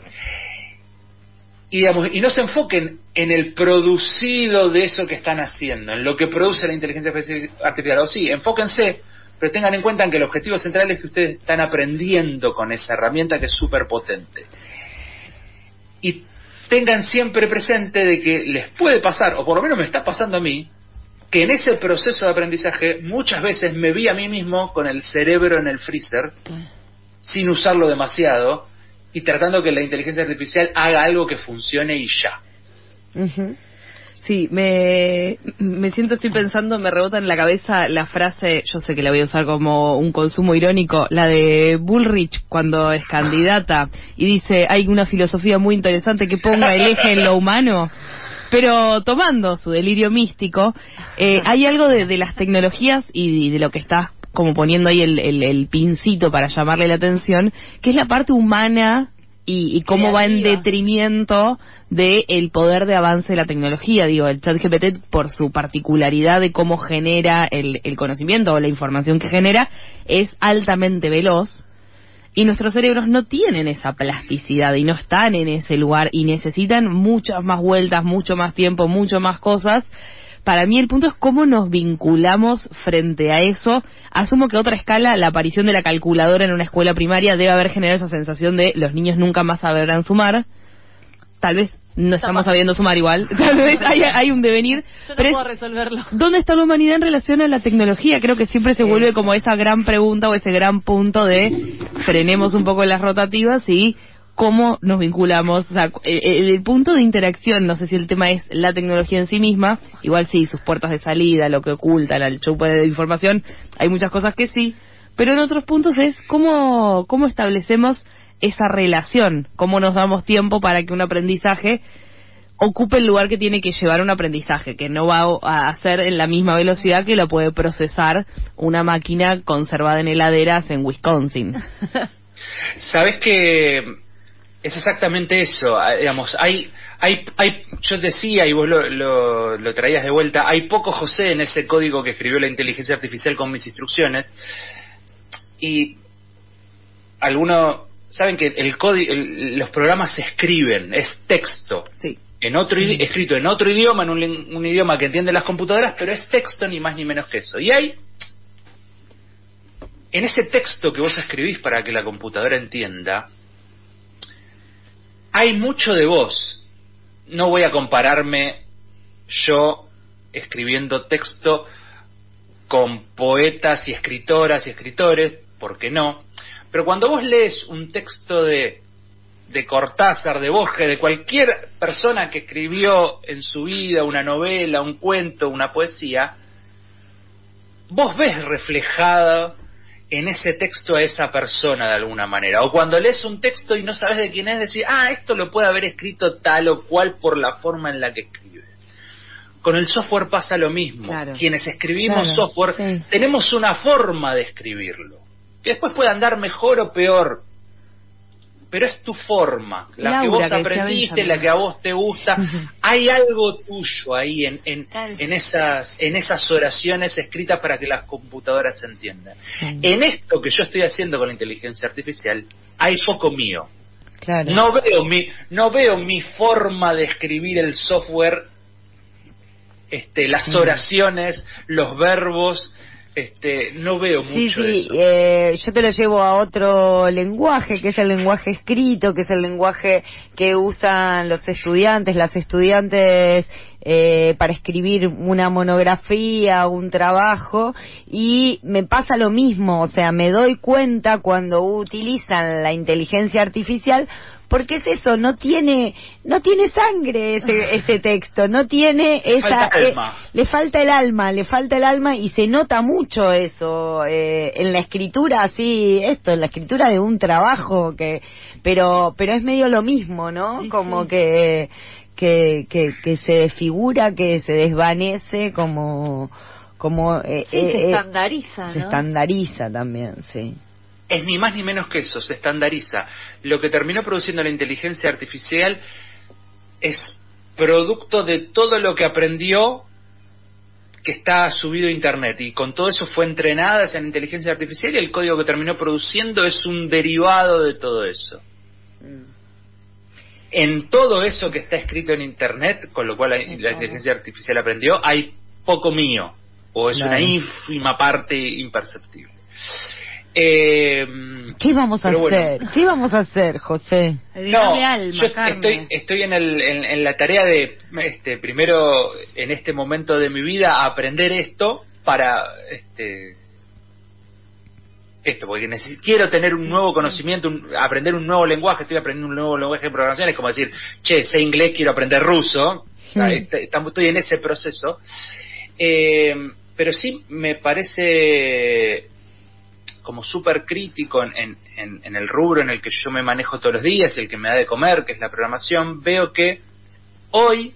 Y, digamos, y no se enfoquen en el producido de eso que están haciendo, en lo que produce la inteligencia artificial. O sí, enfóquense, pero tengan en cuenta que el objetivo central es que ustedes están aprendiendo con esa herramienta que es súper potente. Y tengan siempre presente de que les puede pasar, o por lo menos me está pasando a mí, que en ese proceso de aprendizaje muchas veces me vi a mí mismo con el cerebro en el freezer, sin usarlo demasiado, y tratando que la inteligencia artificial haga algo que funcione y ya. Uh-huh. Sí, me, me siento, estoy pensando, me rebota en la cabeza la frase, yo sé que la voy a usar como un consumo irónico, la de Bullrich cuando es candidata y dice, hay una filosofía muy interesante que ponga el eje en lo humano, pero tomando su delirio místico, eh, hay algo de, de las tecnologías y de lo que estás como poniendo ahí el, el, el pincito para llamarle la atención, que es la parte humana y, y cómo va en detrimento del poder de avance de la tecnología. Digo, el ChatGPT, por su particularidad de cómo genera el, el conocimiento o la información que genera, es altamente veloz, y nuestros cerebros no tienen esa plasticidad y no están en ese lugar y necesitan muchas más vueltas, mucho más tiempo, mucho más cosas. Para mí el punto es cómo nos vinculamos frente a eso. Asumo que a otra escala la aparición de la calculadora en una escuela primaria debe haber generado esa sensación de los niños nunca más sabrán sumar. Tal vez no estamos sabiendo sumar igual, tal vez hay, hay un devenir. Yo no puedo resolverlo. ¿Dónde está la humanidad en relación a la tecnología? Creo que siempre se vuelve como esa gran pregunta o ese gran punto de frenemos un poco las rotativas y cómo nos vinculamos, o sea, el, el punto de interacción, no sé si el tema es la tecnología en sí misma, igual sí, sus puertas de salida, lo que oculta, el chupo de información, hay muchas cosas que sí, pero en otros puntos es cómo, cómo establecemos esa relación, cómo nos damos tiempo para que un aprendizaje ocupe el lugar que tiene que llevar un aprendizaje, que no va a hacer en la misma velocidad que lo puede procesar una máquina conservada en heladeras en Wisconsin. Sabes que es exactamente eso, digamos, hay, hay, hay, yo decía y vos lo, lo, lo traías de vuelta, hay poco José en ese código que escribió la inteligencia artificial con mis instrucciones, y algunos saben que el código, el, los programas se escriben, es texto, sí. en otro mm. escrito en otro idioma, en un, un idioma que entienden las computadoras, pero es texto ni más ni menos que eso, y hay en ese texto que vos escribís para que la computadora entienda, hay mucho de vos. No voy a compararme yo escribiendo texto con poetas y escritoras y escritores, porque no. Pero cuando vos lees un texto de, de Cortázar, de Borges, de cualquier persona que escribió en su vida una novela, un cuento, una poesía, vos ves reflejada en ese texto a esa persona de alguna manera. O cuando lees un texto y no sabes de quién es, decir, ah, esto lo puede haber escrito tal o cual por la forma en la que escribe. Con el software pasa lo mismo. Claro. Quienes escribimos claro, software, sí. tenemos una forma de escribirlo. Que después puede andar mejor o peor. Pero es tu forma, la Laura, que vos aprendiste, que la que a vos te gusta. Hay algo tuyo ahí en, en, en, esas, en esas oraciones escritas para que las computadoras entiendan. Sí. En esto que yo estoy haciendo con la inteligencia artificial, hay poco mío. Claro. No veo mi, no veo mi forma de escribir el software, este, las sí. oraciones, los verbos. Este, no veo mucho sí, sí, de eso. Eh, yo te lo llevo a otro lenguaje, que es el lenguaje escrito, que es el lenguaje que usan los estudiantes, las estudiantes eh, para escribir una monografía, un trabajo, y me pasa lo mismo, o sea, me doy cuenta cuando utilizan la inteligencia artificial, porque es eso, no tiene no tiene sangre ese, ese texto, no tiene esa falta eh, le falta el alma, le falta el alma y se nota mucho eso eh, en la escritura, así esto, en la escritura de un trabajo que pero pero es medio lo mismo, ¿no? Sí, como sí. que que que que se desfigura, que se desvanece, como como eh, sí, eh, se estandariza, eh, ¿no? Se estandariza también, sí. Es ni más ni menos que eso, se estandariza. Lo que terminó produciendo la inteligencia artificial es producto de todo lo que aprendió que está subido a internet, y con todo eso fue entrenada esa inteligencia artificial, y el código que terminó produciendo es un derivado de todo eso. Mm. En todo eso que está escrito en internet, con lo cual la, la inteligencia artificial aprendió, hay poco mío, o es claro. una ínfima parte imperceptible. Eh, ¿Qué vamos a hacer? Bueno, ¿Qué vamos a hacer, José? No, alma, yo estoy estoy en, el, en, en la tarea de este primero en este momento de mi vida aprender esto para este esto porque necesito, quiero tener un nuevo conocimiento, un, aprender un nuevo lenguaje. Estoy aprendiendo un nuevo lenguaje de programación, es como decir, che, sé inglés, quiero aprender ruso. Sí. Estoy en ese proceso, eh, pero sí me parece como súper crítico en, en, en el rubro en el que yo me manejo todos los días, el que me da de comer, que es la programación. Veo que hoy,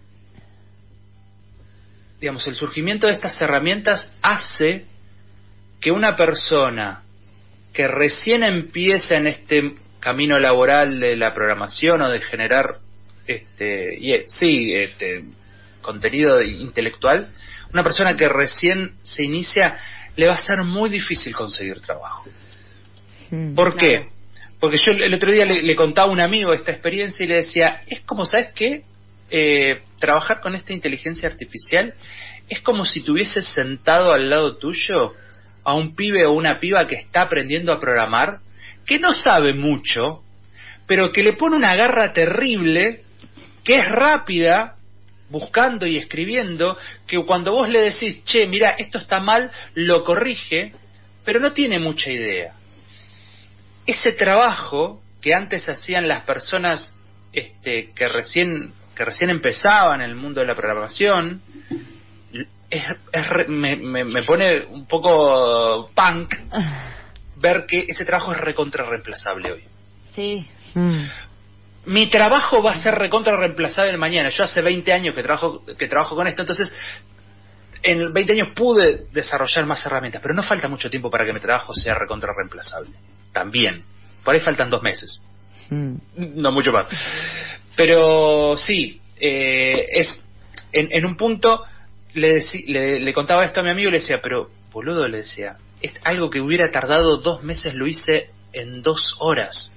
digamos, el surgimiento de estas herramientas hace que una persona que recién empieza en este camino laboral de la programación o de generar este y, sí, este contenido intelectual, una persona que recién se inicia, le va a ser muy difícil conseguir trabajo. Mm, ¿Por claro. qué? Porque yo el otro día le, le contaba a un amigo esta experiencia y le decía, es como, ¿sabes qué? Eh, trabajar con esta inteligencia artificial es como si tuvieses sentado al lado tuyo a un pibe o una piba que está aprendiendo a programar, que no sabe mucho, pero que le pone una garra terrible, que es rápida, buscando y escribiendo, que cuando vos le decís, che, mira, esto está mal, lo corrige, pero no tiene mucha idea. Ese trabajo que que antes hacían las personas este, que recién que recién empezaban en el mundo de la programación, es, es re, me, me, me pone un poco punk ver que ese trabajo es recontra reemplazable hoy. Sí. Mm. Mi trabajo va a ser recontra reemplazable mañana. Yo hace veinte años que trabajo que trabajo con esto, entonces en veinte años pude desarrollar más herramientas, pero no falta mucho tiempo para que mi trabajo sea recontra reemplazable. También. Por ahí faltan dos meses. Mm. No mucho más. Pero sí, eh, es en, en un punto le, decí, le, le contaba esto a mi amigo y le decía, pero boludo, le decía, es algo que hubiera tardado dos meses, lo hice en dos horas.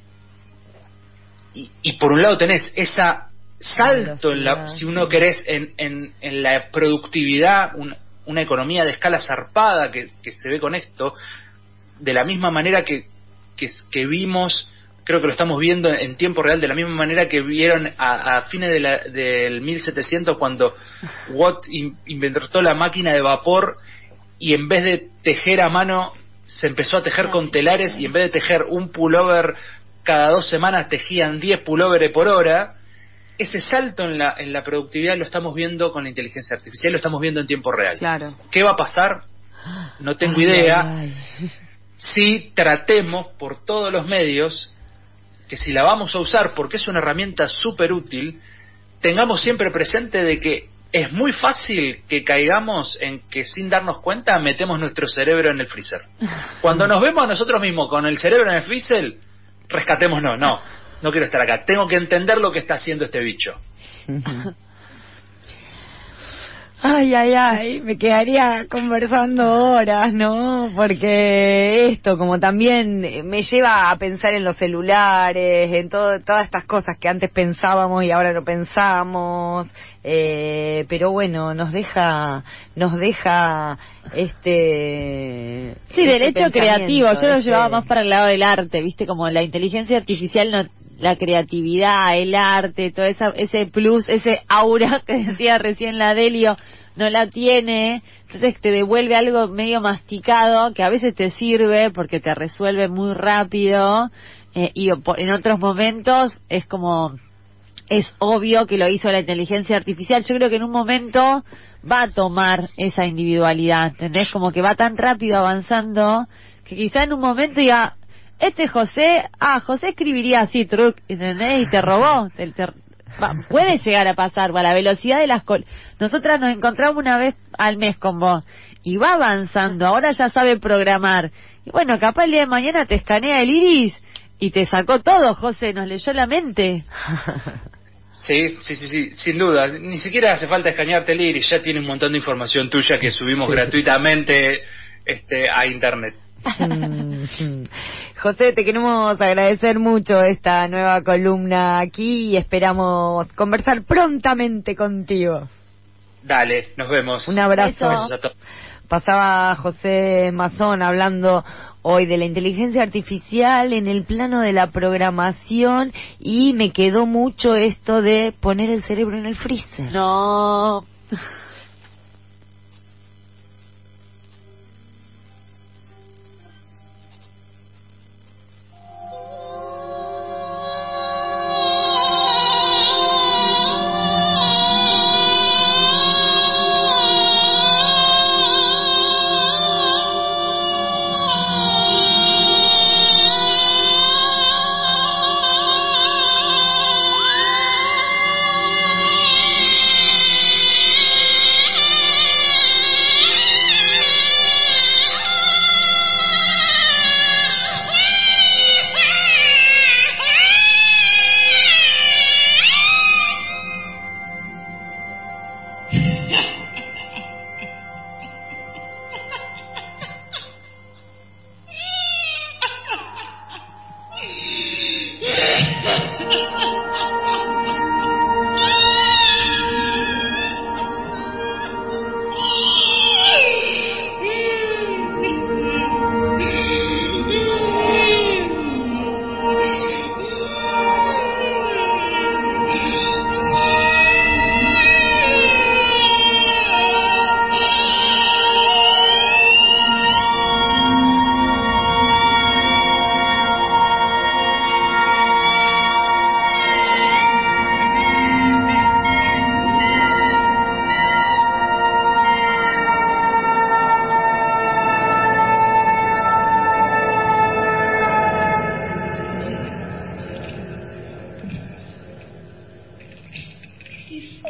Y, y por un lado tenés esa salto en la, si uno querés, en, en, en la productividad, un, una economía de escala zarpada que, que se ve con esto, de la misma manera que, que, que vimos, creo que lo estamos viendo en tiempo real, de la misma manera que vieron a, a fines de la, del mil setecientos cuando Watt in, inventó la máquina de vapor y en vez de tejer a mano se empezó a tejer con telares, y en vez de tejer un pullover cada dos semanas tejían diez pullovers por hora. Ese salto en la, en la productividad lo estamos viendo con la inteligencia artificial, lo estamos viendo en tiempo real. Claro. ¿Qué va a pasar? No tengo ay, idea. Ay, ay. Si tratemos por todos los medios que si la vamos a usar, porque es una herramienta súper útil, tengamos siempre presente de que es muy fácil que caigamos en que sin darnos cuenta metemos nuestro cerebro en el freezer. Cuando nos vemos a nosotros mismos con el cerebro en el freezer, rescatémonos. No, no quiero estar acá, tengo que entender lo que está haciendo este bicho. Ay, ay, ay, me quedaría conversando horas, ¿no? Porque esto, como también me lleva a pensar en los celulares, en todo, todas estas cosas que antes pensábamos y ahora no pensamos, eh, pero bueno, nos deja, nos deja este... Sí, del este hecho creativo, yo lo este... llevaba más para el lado del arte, ¿viste? Como la inteligencia artificial no... la creatividad, el arte, todo esa, ese plus, ese aura que decía recién la Delio, no la tiene, entonces te devuelve algo medio masticado que a veces te sirve porque te resuelve muy rápido, eh, y en otros momentos es como, es obvio que lo hizo la inteligencia artificial. Yo creo que en un momento va a tomar esa individualidad, ¿entendés? Como que va tan rápido avanzando que quizá en un momento ya este José, ah, José escribiría así, truc, ¿entendés? Y te robó. Te, te, va, puede llegar a pasar, va, a la velocidad de las col... Nosotras nos encontramos una vez al mes con vos, y va avanzando, ahora ya sabe programar. Y bueno, capaz el día de mañana te escanea el iris, y te sacó todo, José, nos leyó la mente. Sí, sí, sí, sí, sin duda. Ni siquiera hace falta escanearte el iris, ya tiene un montón de información tuya que subimos gratuitamente este, a internet. José, te queremos agradecer mucho esta nueva columna aquí y esperamos conversar prontamente contigo. Dale, nos vemos. Un abrazo. Besos a todos. Pasaba José Mazón hablando hoy de la inteligencia artificial en el plano de la programación, y me quedó mucho esto de poner el cerebro en el freezer. No.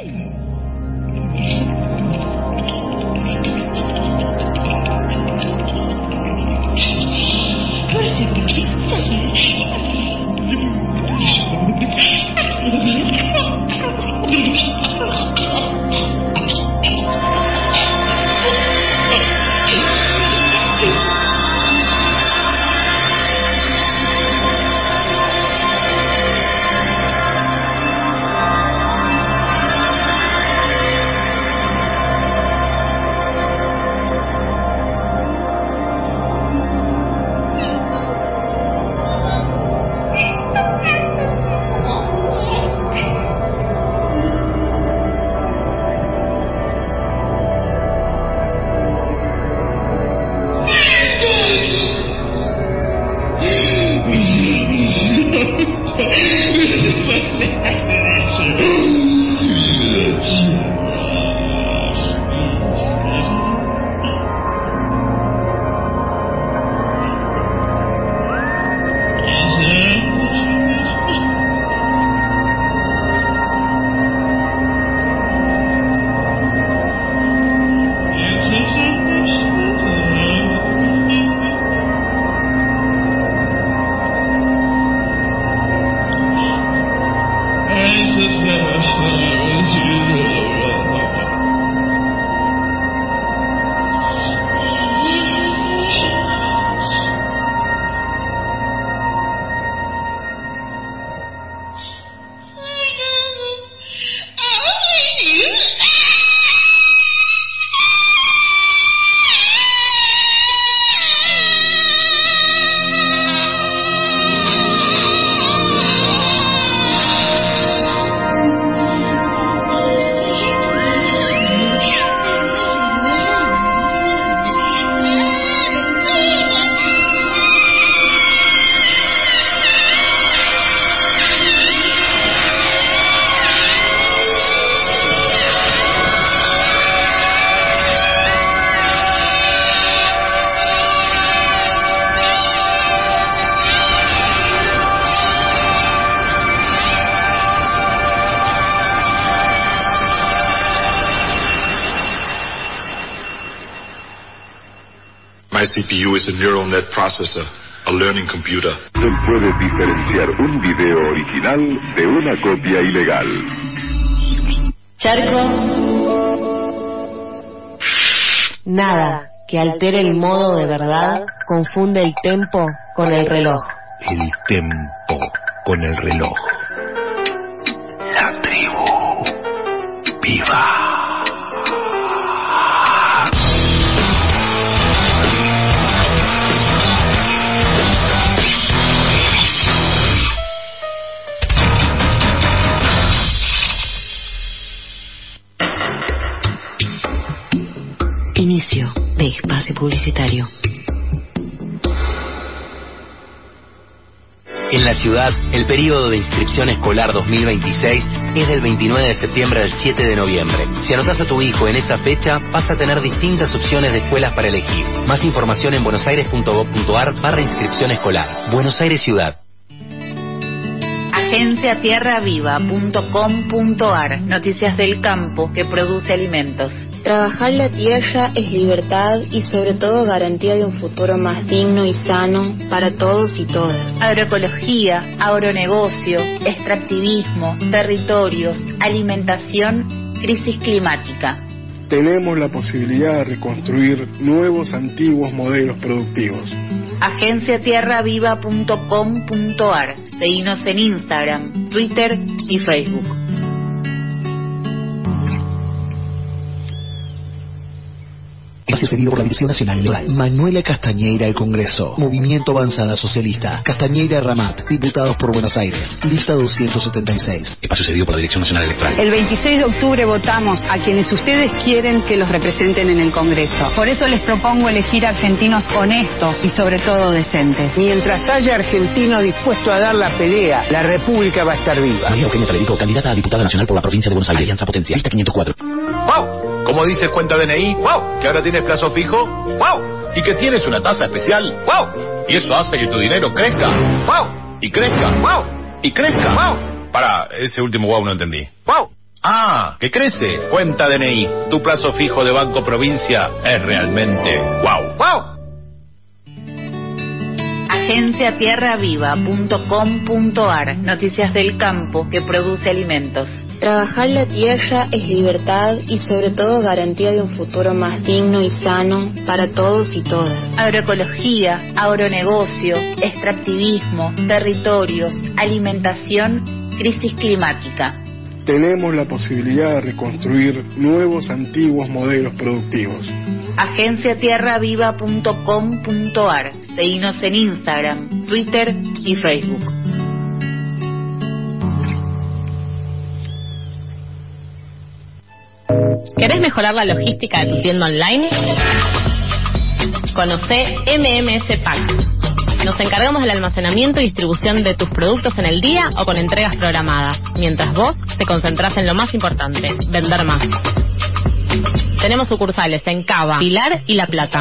My C P U is a neural net processor, a learning computer. Él puede diferenciar un video original de una copia ilegal. Charco. Nada que altere el modo de verdad confunde el tempo con el reloj. El tempo con el reloj. La tribu. ¡Viva! Inicio de espacio publicitario. En la ciudad, el periodo de inscripción escolar dos mil veintiséis es del veintinueve de septiembre al siete de noviembre. Si anotás a tu hijo en esa fecha, vas a tener distintas opciones de escuelas para elegir. Más información en buenosaires.gov.ar barra inscripción escolar. Buenos Aires Ciudad. agencia tierra viva punto com punto ar. Noticias del campo que produce alimentos. Trabajar la tierra es libertad y sobre todo garantía de un futuro más digno y sano para todos y todas. Agroecología, agronegocio, extractivismo, territorios, alimentación, crisis climática. Tenemos la posibilidad de reconstruir nuevos antiguos modelos productivos. agencia tierra viva punto com punto ar. Seguinos en Instagram, Twitter y Facebook. Espacio cedido por la Dirección Nacional Electoral. Manuela Castañeira al Congreso. Movimiento Avanzada Socialista. Castañeira Ramat. Diputados por Buenos Aires. Lista doscientos setenta y seis. Espacio cedido por la Dirección Nacional Electoral. El veintiséis de octubre votamos a quienes ustedes quieren que los representen en el Congreso. Por eso les propongo elegir argentinos honestos y sobre todo decentes. Mientras haya argentino dispuesto a dar la pelea, la República va a estar viva. María Eugenia Federico, candidata a diputada nacional por la provincia de Buenos Aires. Alianza Potencia. Lista quinientos cuatro. ¡Wow! ¿Cómo dices cuenta D N I? ¡Wow! ¿Que ahora tienes plazo fijo? ¡Wow! ¿Y que tienes una tasa especial? ¡Wow! Y eso hace que tu dinero crezca. ¡Wow! Y crezca. ¡Wow! Y crezca. ¡Wow! Para, ese último wow no entendí. ¡Wow! Ah, ¿qué crece? Cuenta D N I. Tu plazo fijo de Banco Provincia es realmente wow. ¡Wow! agencia tierra viva punto com punto ar. Noticias del campo que produce alimentos. Trabajar la tierra es libertad y sobre todo garantía de un futuro más digno y sano para todos y todas. Agroecología, agronegocio, extractivismo, territorios, alimentación, crisis climática. Tenemos la posibilidad de reconstruir nuevos antiguos modelos productivos. agencia tierra viva punto com punto ar. Seguinos en Instagram, Twitter y Facebook. ¿Querés mejorar la logística de tu tienda online? Conoce M M S Pack. Nos encargamos del almacenamiento y distribución de tus productos en el día o con entregas programadas, mientras vos te concentrás en lo más importante, vender más. Tenemos sucursales en Cava, Pilar y La Plata.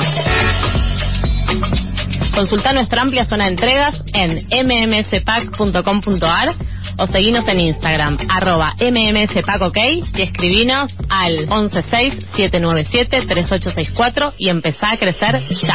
Consulta nuestra amplia zona de entregas en eme eme ese pack punto com punto ar o seguinos en Instagram, arroba mmspackok, y escribinos al once seis siete nueve siete tres ocho seis cuatro y empezá a crecer ya.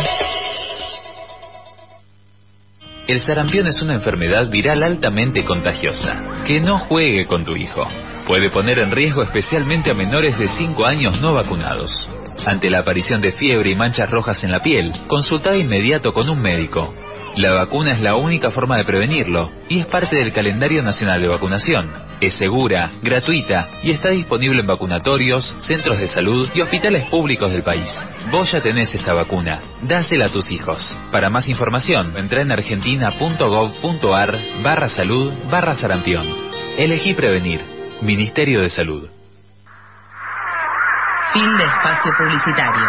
El sarampión es una enfermedad viral altamente contagiosa. Que no juegue con tu hijo. Puede poner en riesgo especialmente a menores de cinco años no vacunados. Ante la aparición de fiebre y manchas rojas en la piel, consulta de inmediato con un médico. La vacuna es la única forma de prevenirlo y es parte del calendario nacional de vacunación. Es segura, gratuita y está disponible en vacunatorios, centros de salud y hospitales públicos del país. Vos ya tenés esta vacuna, dásela a tus hijos. Para más información, entra en argentina punto gov punto ar barra salud barra sarampión. Elegí prevenir. Ministerio de Salud. Fin de espacio publicitario.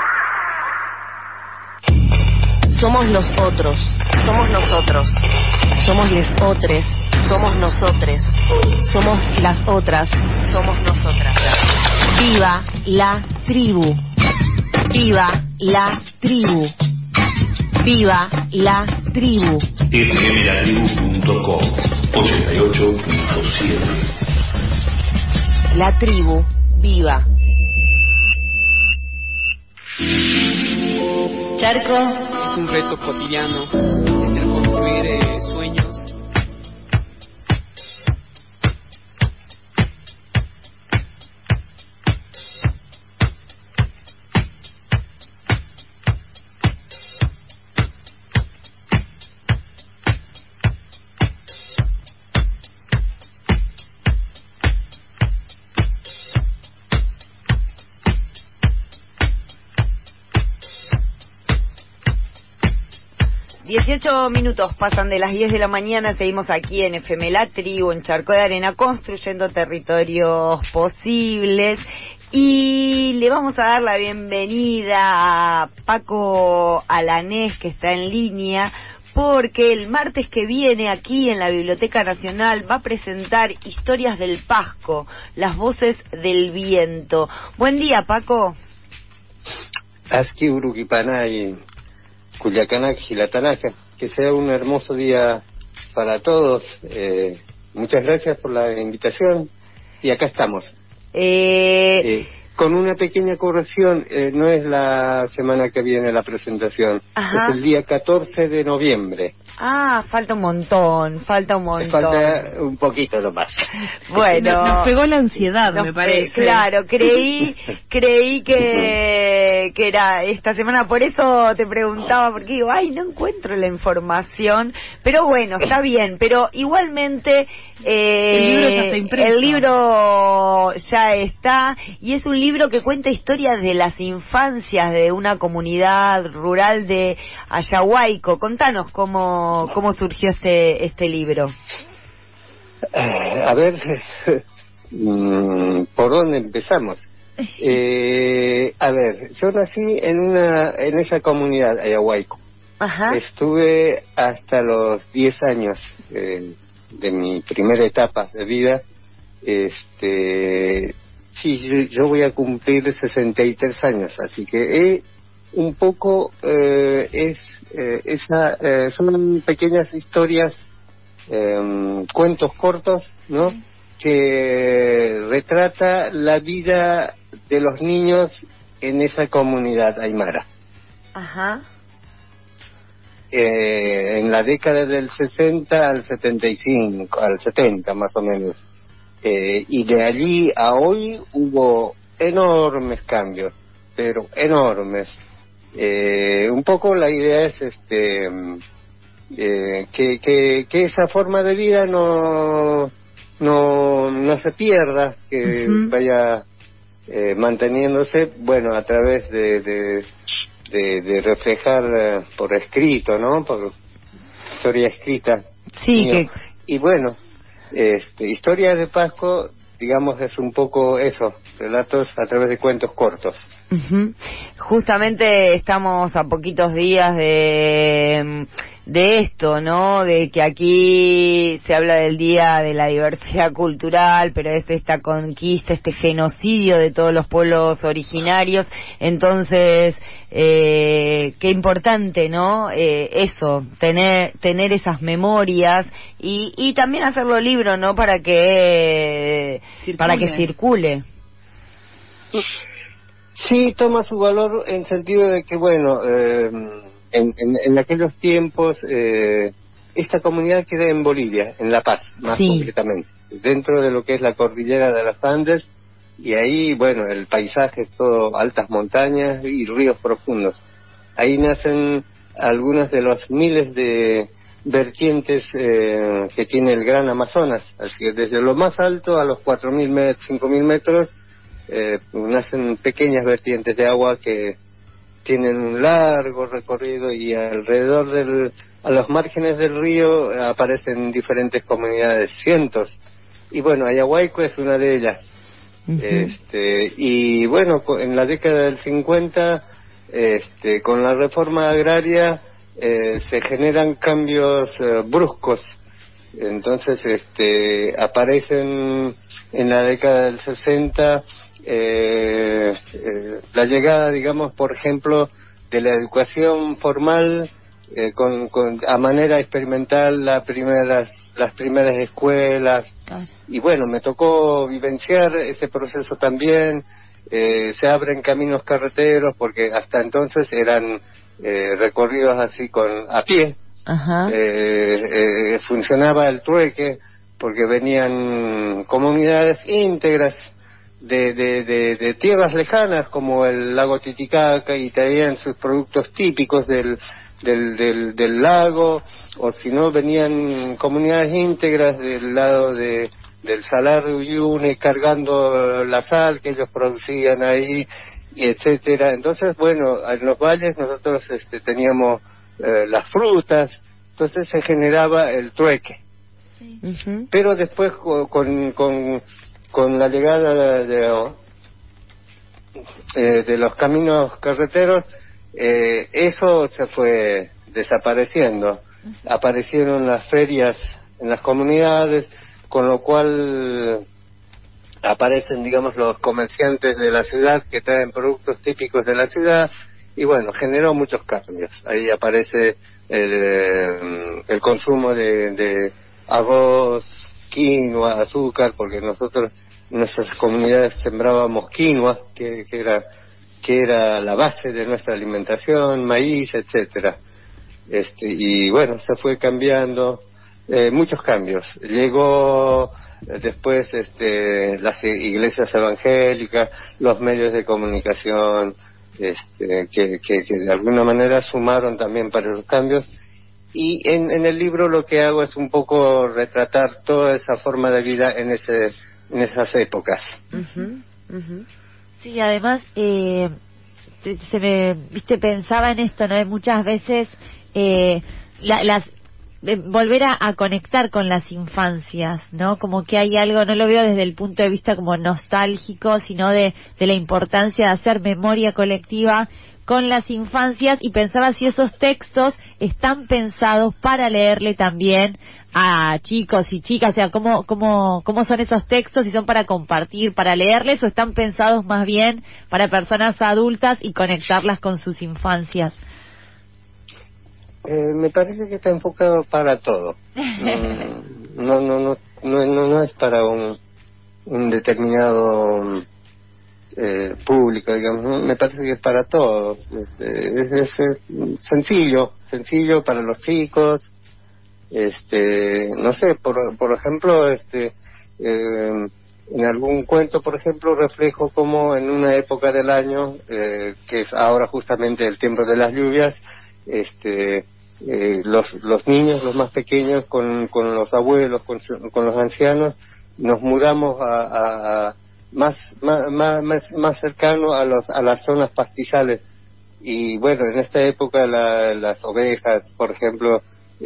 Somos los otros, somos nosotros, somos les otres, somos nosotres, somos las otras, somos nosotras. Viva la tribu, viva la tribu, viva la tribu. F M la tribu punto com ochenta y ocho punto siete. La tribu viva. Charco es un reto cotidiano, es el construir eh, sueños. dieciocho minutos pasan de las diez de la mañana, seguimos aquí en F M La Tribu, en Charco de Arena, construyendo territorios posibles. Y le vamos a dar la bienvenida a Paco Alanés, que está en línea, porque el martes que viene aquí en la Biblioteca Nacional va a presentar Historias del Pasco, las voces del viento. Buen día, Paco. Aski Uruquipanay, Culiacanac, Gilatanaca, que sea un hermoso día para todos. Eh, muchas gracias por la invitación y acá estamos. Eh... Eh, con una pequeña corrección, eh, no es la semana que viene la presentación, Ajá. es el día catorce de noviembre. Ah, falta un montón, falta un montón. Falta un poquito nomás. Bueno, nos pegó la ansiedad, nos me parece. Pe- claro, creí, creí que, que era esta semana, por eso te preguntaba, porque digo, ay, no encuentro la información, pero bueno, está bien, pero igualmente eh, el libro ya está impreso. El libro ya está, y es un libro que cuenta historias de las infancias de una comunidad rural de Ayahuayco. Contanos cómo cómo surgió este este libro. Eh, a ver, ¿por dónde empezamos? Eh, a ver, yo nací en una en esa comunidad, Ayahuayco. Ajá. Estuve hasta los diez años eh, de mi primera etapa de vida. Este, sí, yo voy a cumplir sesenta y tres años, así que eh, un poco eh, es eh, esa eh, son pequeñas historias, eh, cuentos cortos, ¿no? que retrata la vida de los niños en esa comunidad aymara. Ajá. Eh, en la década del sesenta al setenta y cinco, al setenta más o menos. Eh, y de allí a hoy hubo enormes cambios, pero enormes. Eh, un poco la idea es este eh, que, que, que esa forma de vida no no, no se pierda, que uh-huh. vaya eh, manteniéndose, bueno, a través de, de, de, de reflejar eh, por escrito, ¿no? Por historia escrita. Sí, mío. que... Y bueno, este, Historia de Pasco, digamos, es un poco eso, relatos a través de cuentos cortos. Uh-huh. Justamente estamos a poquitos días de de esto, ¿no? De que aquí se habla del Día de la Diversidad Cultural, pero es esta conquista, este genocidio de todos los pueblos originarios. Entonces, eh, qué importante, ¿no? Eh, eso, tener tener esas memorias y y también hacerlo libro, ¿no? Para que circule. para que circule. Sí, toma su valor en sentido de que, bueno, eh, en, en, en aquellos tiempos eh, esta comunidad queda en Bolivia, en La Paz, más sí. concretamente, dentro de lo que es la cordillera de los Andes, y ahí, bueno, el paisaje es todo altas montañas y ríos profundos. Ahí nacen algunas de los miles de vertientes eh, que tiene el Gran Amazonas, así que desde lo más alto a los cuatro mil metros, cinco mil metros, Eh, nacen pequeñas vertientes de agua que tienen un largo recorrido y alrededor del, a los márgenes del río aparecen diferentes comunidades, cientos, y bueno, Ayahuayco es una de ellas. Uh-huh. Este, y bueno, en la década del cincuenta, este, con la reforma agraria eh, se generan cambios eh, bruscos. Entonces este, aparecen en la década del sesenta Eh, eh, la llegada, digamos, por ejemplo, de la educación formal eh, con, con a manera experimental la primeras, las primeras escuelas. Claro. Y bueno, me tocó vivenciar ese proceso también. Eh, se abren caminos carreteros porque hasta entonces eran eh, recorridos así con a pie. Ajá. Eh, eh, funcionaba el trueque porque venían comunidades íntegras De, de, de, de tierras lejanas como el lago Titicaca y traían sus productos típicos del, del, del, del lago, o si no venían comunidades íntegras del lado de, del Salar de Uyuni cargando la sal que ellos producían ahí, y etcétera. Entonces, bueno, en los valles nosotros este, teníamos eh, las frutas, entonces se generaba el trueque. Sí. Uh-huh. Pero después con, con con la llegada de, de, de los caminos carreteros, eh, eso se fue desapareciendo. Aparecieron las ferias en las comunidades, con lo cual aparecen, digamos, los comerciantes de la ciudad que traen productos típicos de la ciudad, y bueno, generó muchos cambios. Ahí aparece el, el consumo de, de arroz, quinoa, azúcar, porque nosotros en nuestras comunidades sembrábamos quinoa, que, que era que era la base de nuestra alimentación, maíz, etcétera. Este, y bueno, se fue cambiando, eh, muchos cambios. Llegó eh, después este, las iglesias evangélicas, los medios de comunicación, este, que, que, que de alguna manera sumaron también para esos cambios. Y en, en el libro lo que hago es un poco retratar toda esa forma de vida en ese en esas épocas. Uh-huh, uh-huh. Sí, además eh, se, se me viste pensaba en esto, ¿no? Muchas veces eh, la, las eh, volver a, a conectar con las infancias, ¿no? Como que hay algo, no lo veo desde el punto de vista como nostálgico, sino de de la importancia de hacer memoria colectiva con las infancias, y pensaba si esos textos están pensados para leerle también a chicos y chicas, o sea, cómo, cómo, cómo son esos textos, si son para compartir, para leerles, o están pensados más bien para personas adultas y conectarlas con sus infancias. Eh, me parece que está enfocado para todo. No, no, no, no, no, no es para un un determinado eh, público, digamos. Me parece que es para todos. Este, es, es, es sencillo, sencillo para los chicos. Este, no sé, por, por ejemplo, este, eh, en algún cuento, por ejemplo, reflejo cómo en una época del año, eh, que es ahora justamente el tiempo de las lluvias, este, eh, los, los niños, los más pequeños, con, con los abuelos, con, con los ancianos, nos mudamos a, a, a más, más, más, más cercano a, los, a las zonas pastizales. Y bueno, en esta época la, las ovejas, por ejemplo,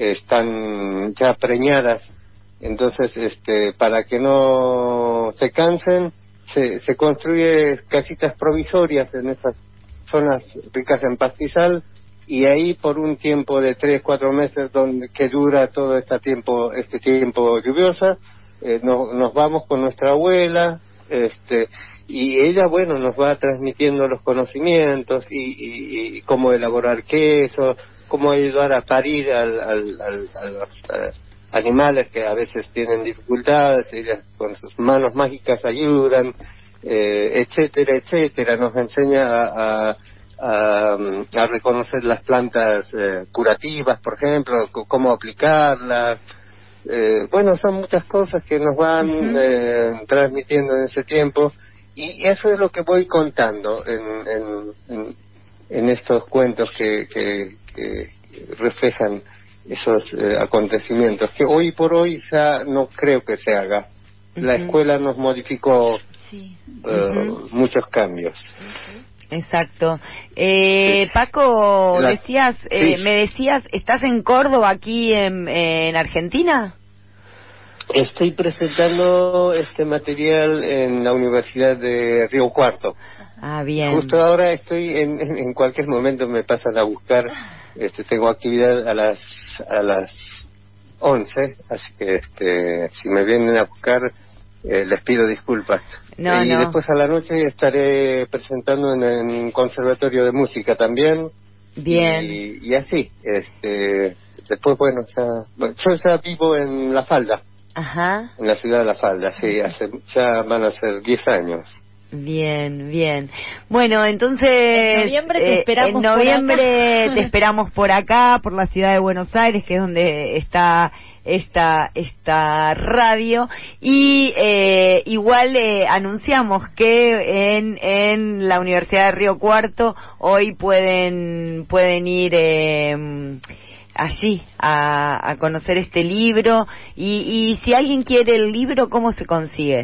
están ya preñadas. Entonces, este, para que no se cansen, se, se construye casitas provisorias en esas zonas ricas en pastizal, y ahí por un tiempo de tres, cuatro meses, donde que dura todo este tiempo, este tiempo lluviosa, eh, no, nos vamos con nuestra abuela, este, y ella, bueno, nos va transmitiendo los conocimientos y, y, y cómo elaborar queso, cómo ayudar a parir al, al, al, a los a, animales que a veces tienen dificultades, ellas con sus manos mágicas ayudan, eh, etcétera, etcétera. Nos enseña a, a, a, a reconocer las plantas eh, curativas, por ejemplo, c- cómo aplicarlas. Eh, bueno, son muchas cosas que nos van uh-huh. eh, transmitiendo en ese tiempo, y eso es lo que voy contando en, en, en, en estos cuentos que, que, que reflejan esos eh, acontecimientos que hoy por hoy ya no creo que se haga. Uh-huh. La escuela nos modificó sí. uh, uh-huh. muchos cambios. Uh-huh. Exacto. Eh, sí. Paco, La, decías, eh, sí. me decías, ¿estás en Córdoba, aquí en, en Argentina? Estoy presentando este material en la Universidad de Río Cuarto. Ah, bien. Justo ahora estoy, en, en, en cualquier momento me pasan a buscar. Este, tengo actividad a las a las once, así que este, si me vienen a buscar, eh, les pido disculpas. No, y no. después a la noche estaré presentando en, en un conservatorio de música también. Bien. Y, y así, este, después, bueno, ya, bueno, yo ya vivo en La Falda. Ajá. En la ciudad de La Falda, sí, hace, ya van a ser diez años. Bien, bien. Bueno, entonces en noviembre te esperamos, eh, en noviembre por te esperamos por acá, por la ciudad de Buenos Aires, que es donde está esta esta radio, y eh, igual eh, anunciamos que en en la Universidad de Río Cuarto hoy pueden pueden ir eh, allí a, a conocer este libro, y, y si alguien quiere el libro, ¿cómo se consigue?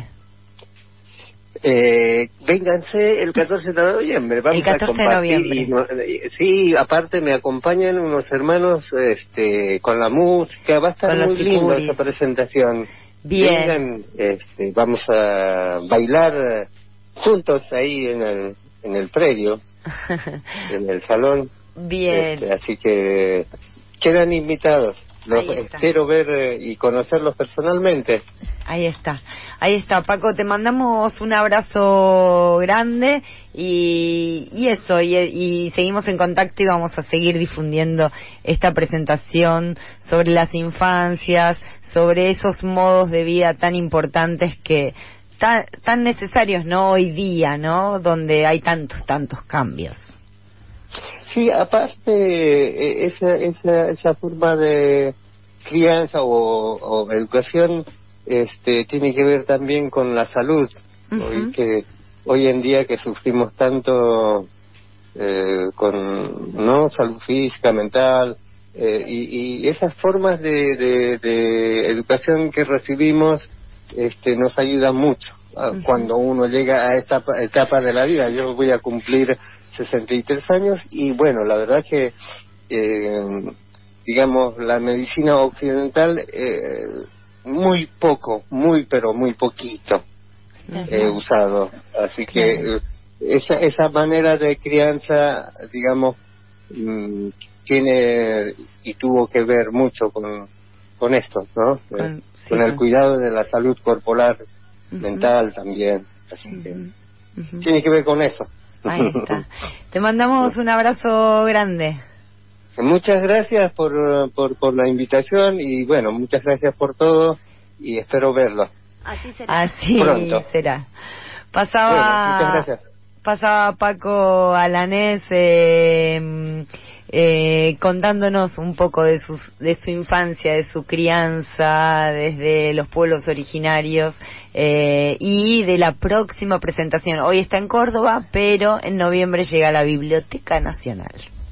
Eh, vénganse el catorce de noviembre, vamos el catorce a compartir. De noviembre. Y no, eh, sí, aparte me acompañan unos hermanos este, con la música, va a estar muy lindo esa presentación. Bien. Vengan, este, vamos a bailar juntos ahí en el, en el predio, en el salón. Bien. Este, así que quedan invitados. Los espero ver eh, y conocerlos personalmente. Ahí está, ahí está, Paco, te mandamos un abrazo grande y, y eso, y, y seguimos en contacto, y vamos a seguir difundiendo esta presentación sobre las infancias, sobre esos modos de vida tan importantes que tan, tan necesarios, ¿no? Hoy día, ¿no? Donde hay tantos, tantos cambios. Sí, aparte, esa, esa, esa forma de crianza o, o educación este, tiene que ver también con la salud. Uh-huh. Hoy, que, hoy en día que sufrimos tanto eh, con no salud física, mental, eh, y, y esas formas de, de, de educación que recibimos este, nos ayudan mucho. Uh-huh. Cuando uno llega a esta etapa de la vida. Yo voy a cumplir sesenta y tres años, y bueno, la verdad que eh, digamos la medicina occidental eh, muy poco, muy pero muy poquito he eh, usado, así que eh, esa esa manera de crianza, digamos, mmm, tiene y tuvo que ver mucho con con esto, ¿no? Con, eh, sí, con el cuidado de la salud corporal, uh-huh. mental también, así uh-huh. que uh-huh. tiene que ver con eso. Ahí está. Te mandamos un abrazo grande. Muchas gracias por, por, por la invitación, y bueno, muchas gracias por todo, y espero verlo. Así será. Así Pronto. será. Pasaba, bueno, muchas gracias. pasaba Paco Alanés eh, eh, contándonos un poco de, sus, de su infancia, de su crianza desde los pueblos originarios eh, y de la próxima presentación. Hoy está en Córdoba, pero en noviembre llega a la Biblioteca Nacional.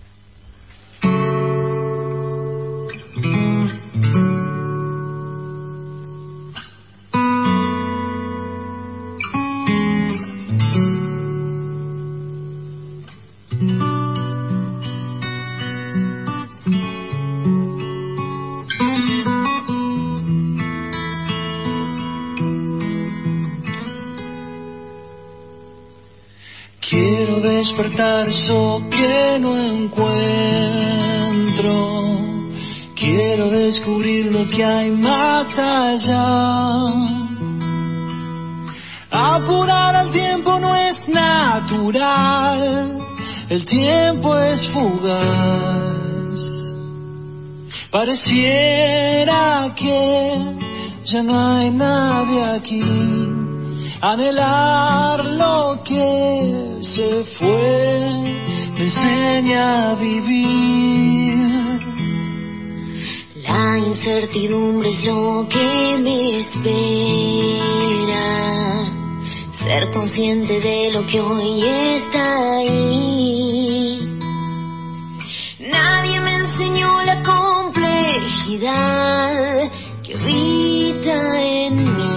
Quiero despertar eso que no encuentro. Quiero descubrir lo que hay más allá. Apurar al tiempo no es natural. El tiempo es fugaz. Pareciera que ya no hay nadie aquí. Anhelar lo que se fue me enseña a vivir. La incertidumbre es lo que me espera. Ser consciente de lo que hoy está ahí. Nadie me enseñó la complejidad que habita en mí.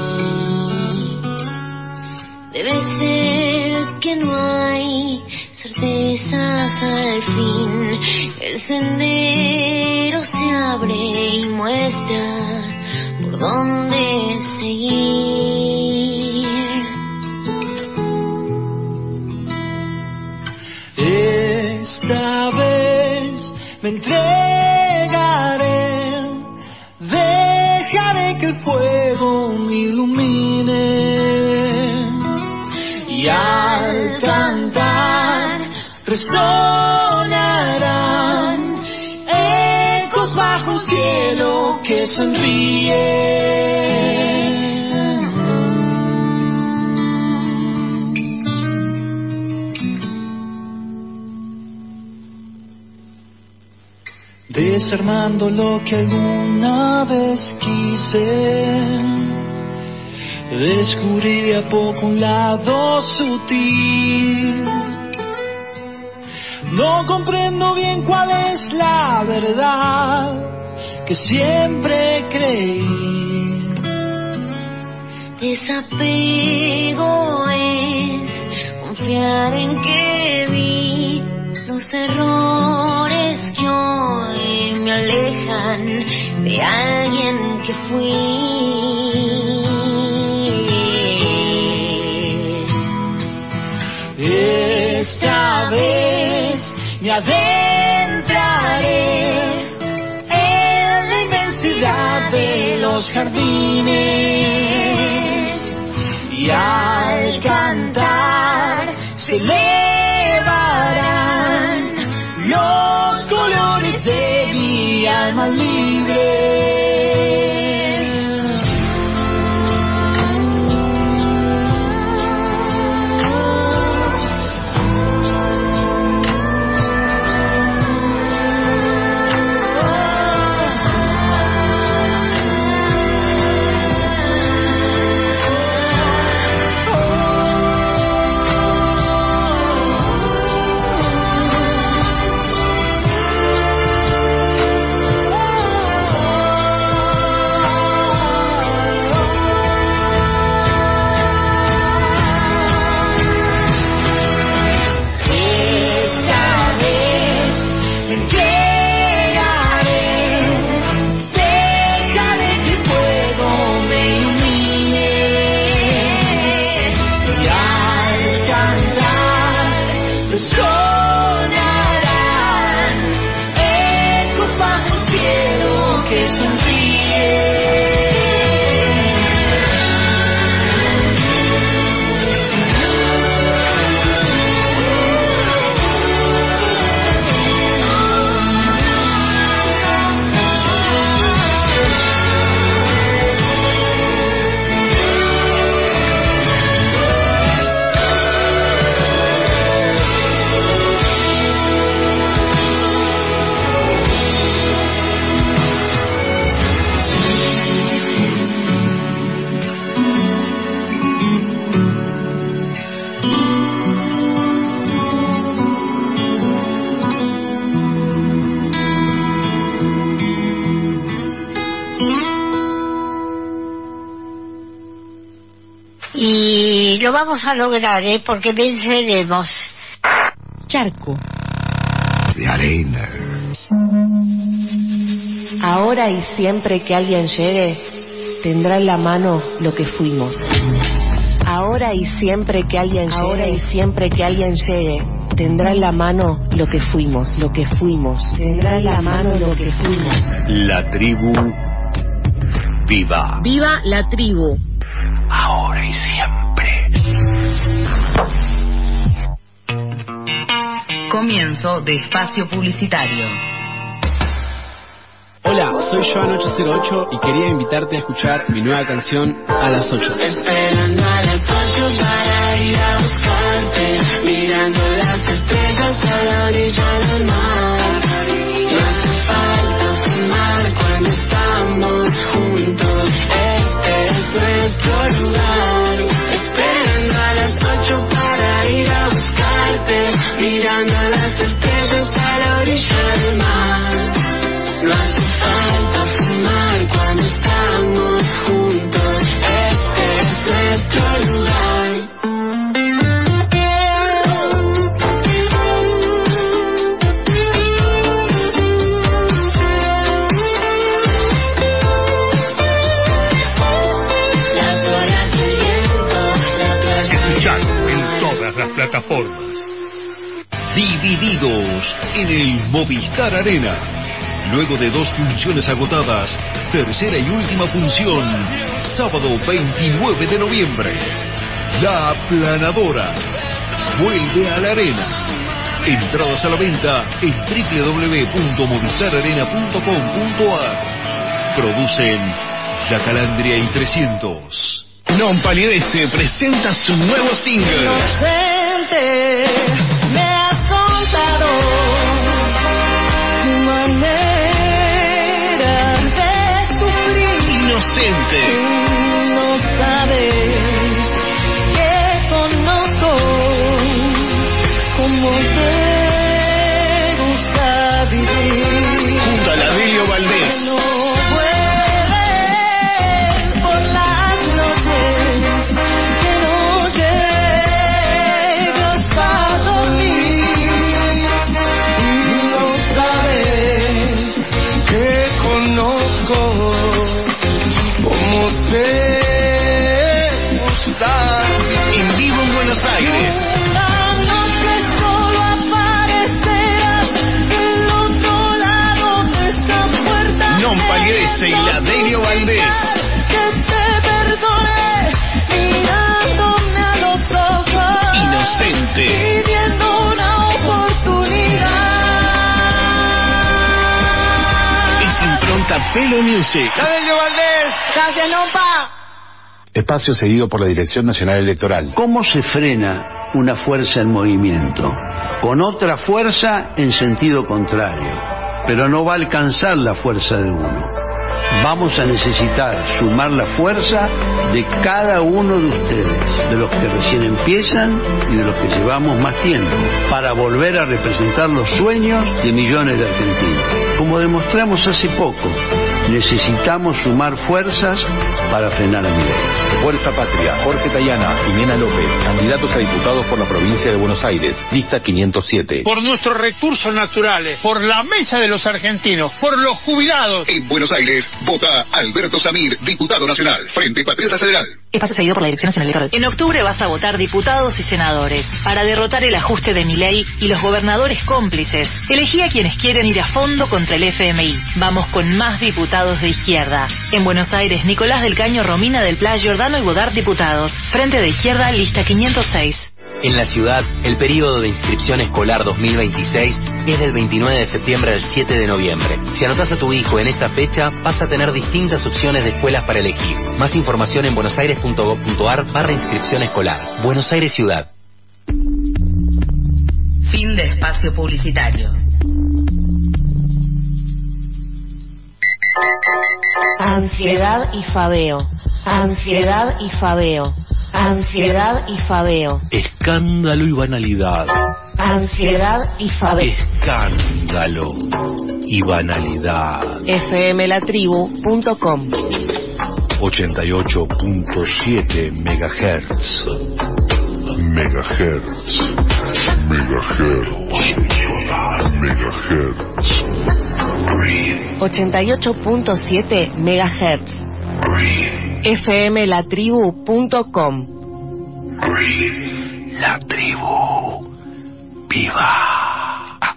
Debe ser que no hay certezas al fin. El sendero se abre y muestra por dónde seguir. Esta vez me entregaré. Dejaré que el fuego me ilumine. Y al cantar resonarán ecos bajo un cielo que sonríe. Desarmando lo que alguna vez quise. Descubrí de a poco un lado sutil. No comprendo bien cuál es la verdad que siempre creí. Desapego es confiar en que vi los errores que hoy me alejan de alguien que fui. Esta vez me adentraré en la inmensidad de los jardines y al cantar se elevarán los colores de mi alma libre. Y lo vamos a lograr, ¿eh? Porque venceremos. Charco. De arena. Ahora y siempre que alguien llegue, tendrá en la mano lo que fuimos. Ahora y siempre que alguien llegue, ahora y siempre que alguien llegue, tendrá en la mano lo que fuimos, lo que fuimos. Tendrá en la mano lo que fuimos. La tribu viva. Viva la tribu. Ahora y siempre. Comienzo de espacio publicitario. Hola, soy Joan ocho cero ocho y quería invitarte a escuchar mi nueva canción A las ocho. Esperando a las ocho para ir a buscarte, mirando las estrellas a la orilla del mar. No hace falta fumar cuando estamos juntos, este es nuestro lugar. Esperando a las ocho para ir a buscarte, mirando las estrellas a la orilla del mar. No hace falta fumar cuando estamos juntos, este es nuestro lugar. Las olas del viento, la playa. Escuchar en todas las plataformas. Divididos en el Movistar Arena. Luego de dos funciones agotadas, tercera y última función, sábado veintinueve de noviembre. La Aplanadora vuelve a la arena. Entradas a la venta en doble u doble u doble u punto movistar arena punto com punto a r. Producen La Calandria y trescientos. Non Palidece presenta su nuevo single. Inocente, me has contado tu manera. Inocente. No sabes que conozco cómo te gusta vivir. Junto a la Delio Valdés. No puedes por las noches que no llegas a dormir. No sabes que conozco cómo te gusta. En vivo en Buenos Aires. Una noche solo aparecerás del otro lado de esta puerta. Non Palidece y la Delio Valdés. Que te perdone mirándome a los ojos. Inocente. Pidiendo una oportunidad. Es impronta Pelo Music. ¡La Delio Valdés! ¡Gracias, Nompa! Espacio seguido por la Dirección Nacional Electoral. ¿Cómo se frena una fuerza en movimiento? Con otra fuerza en sentido contrario. Pero no va a alcanzar la fuerza de uno. Vamos a necesitar sumar la fuerza de cada uno de ustedes, de los que recién empiezan y de los que llevamos más tiempo, para volver a representar los sueños de millones de argentinos. Como demostramos hace poco, necesitamos sumar fuerzas para frenar a Milei. Fuerza Patria, Jorge Tayana y Nena López, candidatos a diputados por la provincia de Buenos Aires, lista quinientos siete. Por nuestros recursos naturales, por la mesa de los argentinos, por los jubilados. En Buenos Aires, vota Alberto Samir, diputado nacional, Frente Patriota Federal. Espacio seguido por la Dirección Nacional Electoral. En octubre vas a votar diputados y senadores para derrotar el ajuste de Milei y los gobernadores cómplices. Elegí a quienes quieren ir a fondo contra el F M I. Vamos con más diputados de izquierda. En Buenos Aires, Nicolás del Caño, Romina del Pla, Giordano y Bodar diputados. Frente de Izquierda, lista quinientos seis. En la ciudad, el periodo de inscripción escolar dos mil veintiséis es del veintinueve de septiembre al siete de noviembre. Si anotás a tu hijo en esa fecha, vas a tener distintas opciones de escuelas para elegir. Más información en buenosaires punto gob punto ar barra inscripción escolar. Buenos Aires Ciudad. Fin de espacio publicitario. Ansiedad y fabeo. Ansiedad y fabeo. Ansiedad y fabeo. Escándalo y banalidad. Ansiedad y fabeo. Escándalo y banalidad. F M la tribu punto com. ochenta y ocho punto siete megahertz. Megahertz. Megahertz. Megahertz. ochenta y ocho punto siete megahertz. F M la tribu punto com. La tribu. Viva.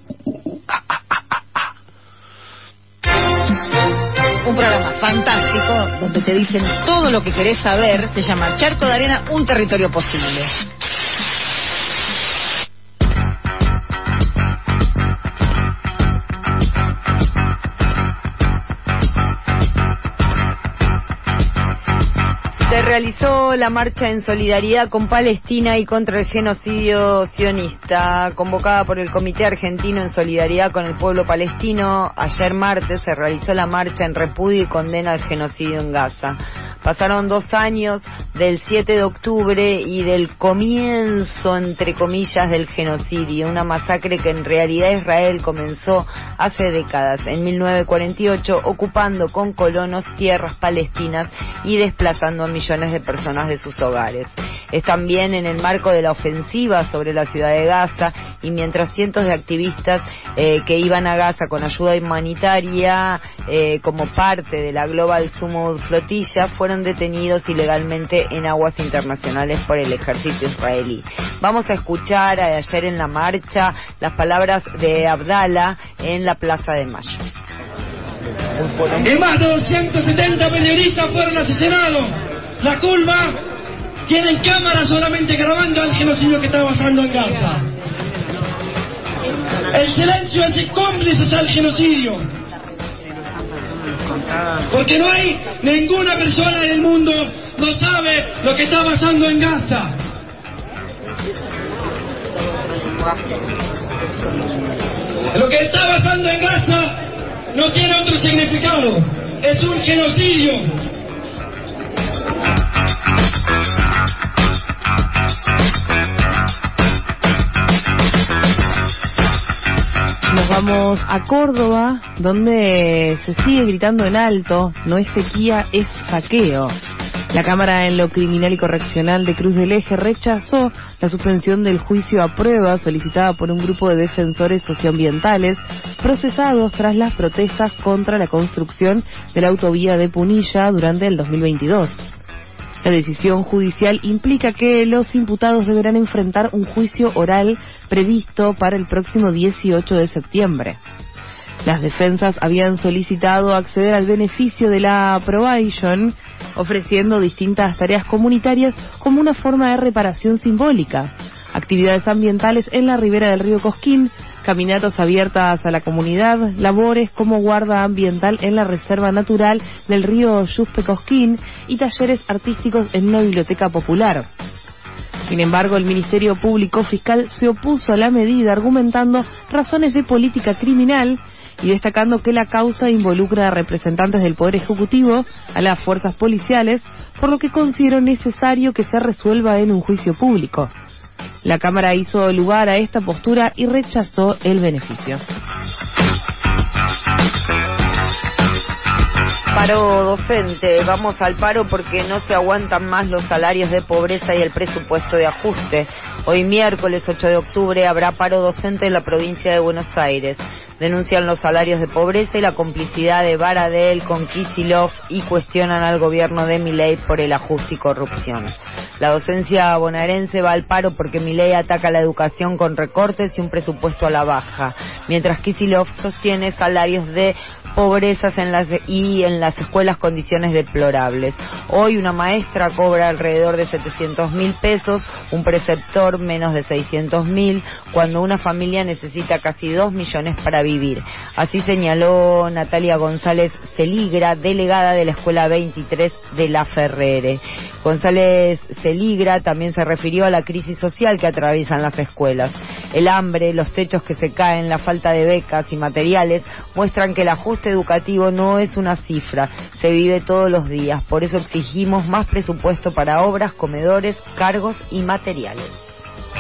Un programa fantástico donde te dicen todo lo que querés saber. Se llama Charco de Arena, un territorio posible. Se realizó la marcha en solidaridad con Palestina y contra el genocidio sionista, convocada por el Comité Argentino en Solidaridad con el Pueblo Palestino. Ayer martes se realizó la marcha en repudio y condena al genocidio en Gaza. Pasaron dos años del siete de octubre y del comienzo, entre comillas, del genocidio, una masacre que en realidad Israel comenzó hace décadas, en mil novecientos cuarenta y ocho, ocupando con colonos tierras palestinas y desplazando a millones de personas de sus hogares. Es también en el marco de la ofensiva sobre la ciudad de Gaza, y mientras cientos de activistas eh, que iban a Gaza con ayuda humanitaria eh, como parte de la Global Sumud Flotilla fueron detenidos ilegalmente en aguas internacionales por el ejército israelí. Vamos a escuchar a ayer en la marcha las palabras de Abdallah en la Plaza de Mayo. Y más de doscientos setenta periodistas fueron asesinados. La culpa tienen cámaras solamente grabando el genocidio que está pasando en Gaza. El silencio hace cómplices al genocidio. Porque no hay ninguna persona en el mundo no sabe lo que está pasando en Gaza. Lo que está pasando en Gaza no tiene otro significado. Es un genocidio. Nos vamos a Córdoba, donde se sigue gritando en alto: no es sequía, es saqueo. La Cámara en lo Criminal y Correccional de Cruz del Eje rechazó la suspensión del juicio a prueba solicitada por un grupo de defensores socioambientales procesados tras las protestas contra la construcción de la autovía de Punilla durante el dos mil veintidós. La decisión judicial implica que los imputados deberán enfrentar un juicio oral previsto para el próximo dieciocho de septiembre. Las defensas habían solicitado acceder al beneficio de la probation, ofreciendo distintas tareas comunitarias como una forma de reparación simbólica, actividades ambientales en la ribera del río Cosquín, caminatas abiertas a la comunidad, labores como guarda ambiental en la reserva natural del río Yuspe-Cosquín y talleres artísticos en una biblioteca popular. Sin embargo, el Ministerio Público Fiscal se opuso a la medida, argumentando razones de política criminal y destacando que la causa involucra a representantes del Poder Ejecutivo, a las fuerzas policiales, por lo que consideró necesario que se resuelva en un juicio público. La Cámara hizo lugar a esta postura y rechazó el beneficio. Paro docente. Vamos al paro porque no se aguantan más los salarios de pobreza y el presupuesto de ajuste. Hoy miércoles ocho de octubre habrá paro docente en la provincia de Buenos Aires. Denuncian los salarios de pobreza y la complicidad de Baradel con Kicillof y cuestionan al gobierno de Milei por el ajuste y corrupción. La docencia bonaerense va al paro porque Milei ataca la educación con recortes y un presupuesto a la baja, mientras Kicillof sostiene salarios de pobrezas en las y en las escuelas condiciones deplorables. Hoy una maestra cobra alrededor de setecientos mil pesos, un preceptor menos de seiscientos mil, cuando una familia necesita casi dos millones para vivir. Así señaló Natalia González Celigra, delegada de la Escuela veintitrés de La Ferrere. González Celigra también se refirió a la crisis social que atraviesan las escuelas. El hambre, los techos que se caen, la falta de becas y materiales muestran que el ajuste educativo no es una cifra, se vive todos los días. Por eso exigimos más presupuesto para obras, comedores, cargos y materiales.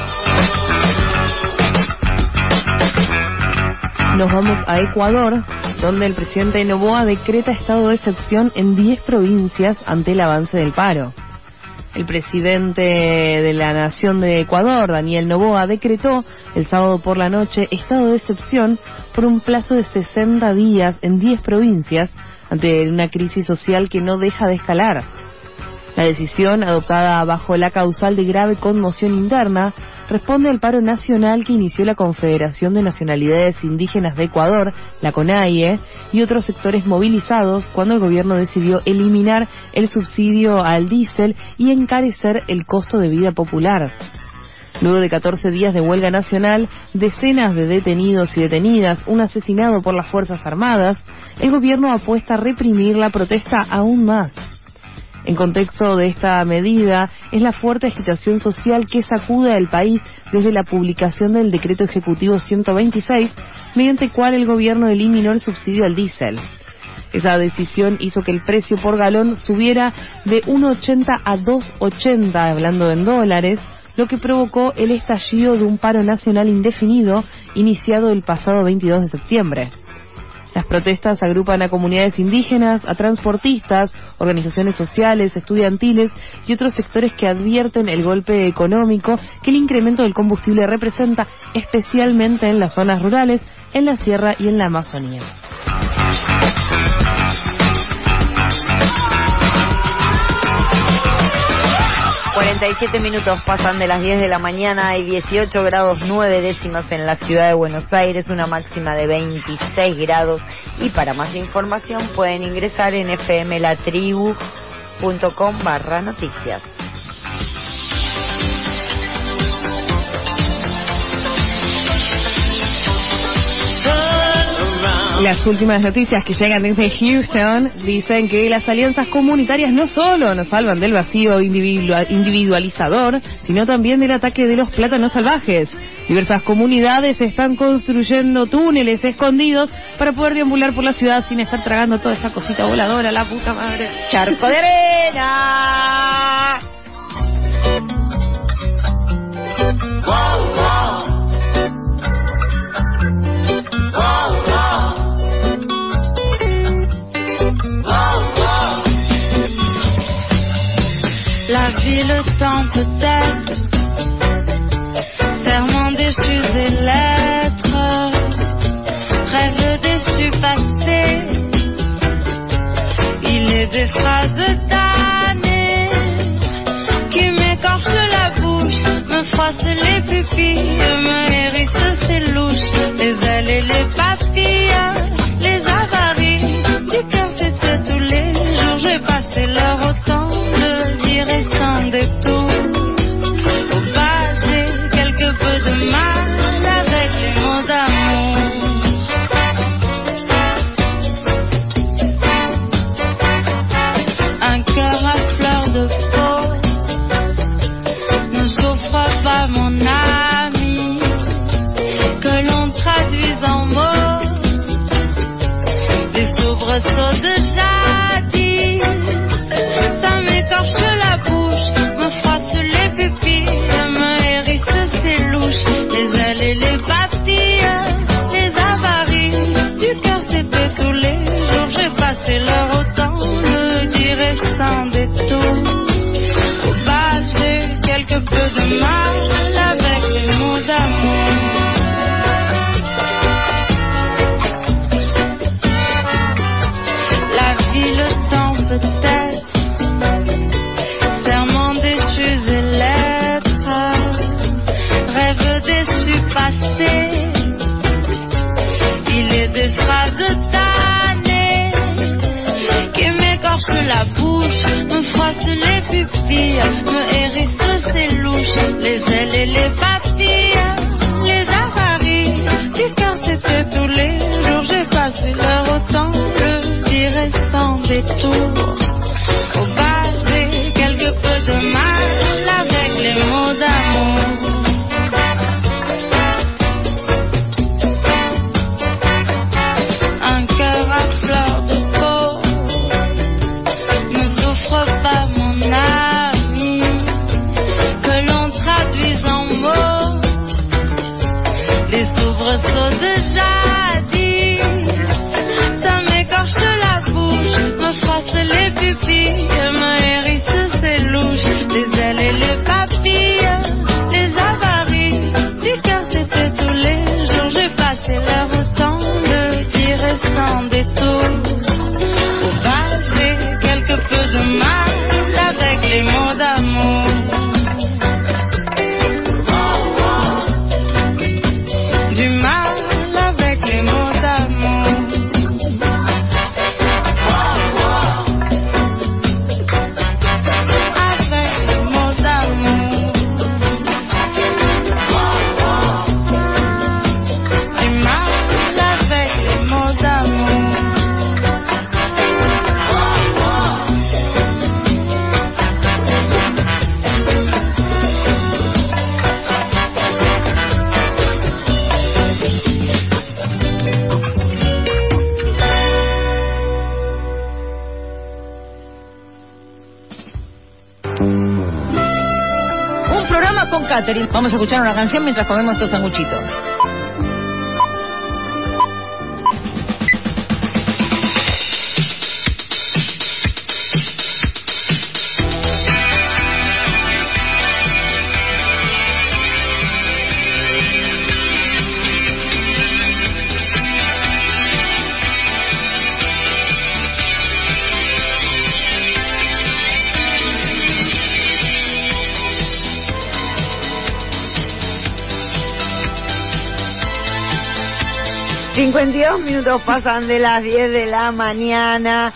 Nos vamos a Ecuador, donde el presidente Noboa decreta estado de excepción en diez provincias ante el avance del paro. El presidente de la Nación de Ecuador, Daniel Noboa, decretó el sábado por la noche estado de excepción por un plazo de sesenta días en diez provincias ante una crisis social que no deja de escalar. La decisión, adoptada bajo la causal de grave conmoción interna, responde al paro nacional que inició la Confederación de Nacionalidades Indígenas de Ecuador, la CONAIE, y otros sectores movilizados cuando el gobierno decidió eliminar el subsidio al diésel y encarecer el costo de vida popular. Luego de catorce días de huelga nacional, decenas de detenidos y detenidas, un asesinado por las Fuerzas Armadas, el gobierno apuesta a reprimir la protesta aún más. En contexto de esta medida, es la fuerte agitación social que sacude al país desde la publicación del Decreto Ejecutivo ciento veintiséis, mediante el cual el gobierno eliminó el subsidio al diésel. Esa decisión hizo que el precio por galón subiera de uno ochenta a dos ochenta, hablando en dólares, lo que provocó el estallido de un paro nacional indefinido iniciado el pasado veintidós de septiembre. Las protestas agrupan a comunidades indígenas, a transportistas, organizaciones sociales, estudiantiles y otros sectores que advierten el golpe económico que el incremento del combustible representa, especialmente en las zonas rurales, en la sierra y en la Amazonía. cuarenta y siete minutos pasan de las diez de la mañana, hay dieciocho grados nueve décimas en la ciudad de Buenos Aires, una máxima de veintiséis grados, y para más información pueden ingresar en fmlatribu punto com barra noticias. Las últimas noticias que llegan desde Houston dicen que las alianzas comunitarias no solo nos salvan del vacío individualizador, sino también del ataque de los plátanos salvajes. Diversas comunidades están construyendo túneles escondidos para poder deambular por la ciudad sin estar tragando toda esa cosita voladora, la puta madre. ¡Charco de arena! Wow, wow. Wow, wow. La ville tend peut-être, serment déchu des lettres, rêve déçu passé, il est des phrases damnées qui m'écorchent la bouche, me froissent les pupilles, me hérissent ses louches, les ailes et les papilles, les avaries du cœur, c'était tous les jours, j'ai passé l'heure au temps. Sans détour, au bas j'ai quelque peu de mal avec les mots d'amour. Un cœur à fleur de peau ne souffre pas, mon ami, que l'on traduise en mots des soubresauts de jadis. Ça m'écorche la bouche, me froisse les pupilles, me hérisse ses louches, les ailes et les papilles, les avaries du cœur, c'était tous les jours. J'ai passé l'heure au temps, le dirai sans détour. Au bas, j'ai quelque peu de mal avec les mots d'amour. La vie, le temps peut-être, serment déchu et lettres, rêve déçu passé, il est des phrases damnées qui m'écorchent la bouche, me froissent les pupilles, me hérissent ses louches, les ailes et les papilles, les avaries du cœur, c'était tous les jours. J'ai passé l'heure au temps, je dirai sans détour. Au bas, j'ai quelque peu de mal avec les mots d'amour. Un cœur à fleur de peau ne souffre pas, mon ami, que l'on traduise en mots les soubresauts de jadis. les ailes et les papilles, les avaries du cœur, c'était tous les jours. J'ai passé leur autant de dire et sans détour. Au bal, j'ai quelque peu de mal avec les mots d'amour. Du mal avec les mots d'amour. Avec les mots d'amour. Du mal avec les mots d'amour. Un programa con Catherine. Vamos a escuchar una canción mientras comemos estos sanguchitos. cincuenta y dos minutos pasan de las diez de la mañana.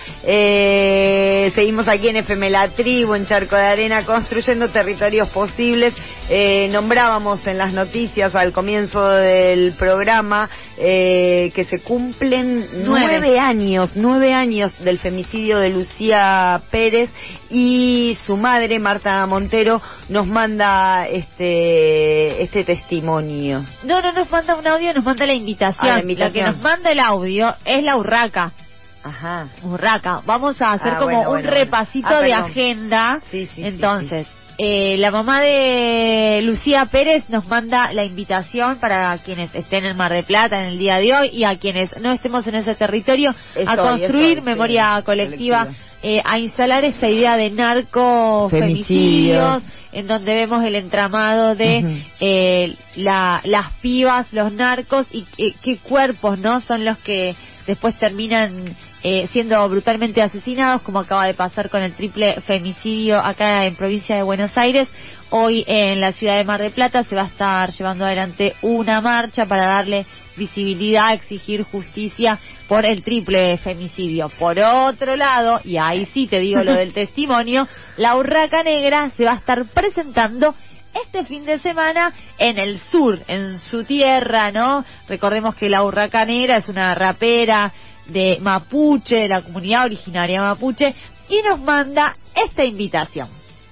Eh, seguimos aquí en F M La Tribu, en Charco de Arena, construyendo territorios posibles. Eh, nombrábamos en las noticias al comienzo del programa eh, que se cumplen nueve. nueve años, nueve años del femicidio de Lucía Pérez, y su madre, Marta Montero, nos manda este este testimonio. No, no nos manda un audio, nos manda la invitación. Ah, la invitación. La que nos manda el audio es la Urraca. Ajá. Urraca. Vamos a hacer Ah, como bueno, un bueno, repasito bueno. Ah, de perdón. agenda. Sí, sí, Entonces, sí, sí. Eh, la mamá de Lucía Pérez nos manda la invitación para quienes estén en Mar del Plata en el día de hoy y a quienes no estemos en ese territorio Es a hoy, construir es hoy, memoria sí, colectiva, colectiva. Eh, a instalar esa idea de narcofemicidios, en donde vemos el entramado de Ujú. eh, la, las pibas, los narcos y eh, qué cuerpos no son los que después terminan eh, siendo brutalmente asesinados, como acaba de pasar con el triple femicidio acá en provincia de Buenos Aires. Hoy eh, en la ciudad de Mar del Plata se va a estar llevando adelante una marcha para darle visibilidad, exigir justicia por el triple femicidio. Por otro lado, y ahí sí te digo lo del testimonio, la Urraca Negra se va a estar presentando este fin de semana en el sur, en su tierra, ¿no? Recordemos que la Urraca Negra es una rapera de Mapuche, de la comunidad originaria mapuche, y nos manda esta invitación.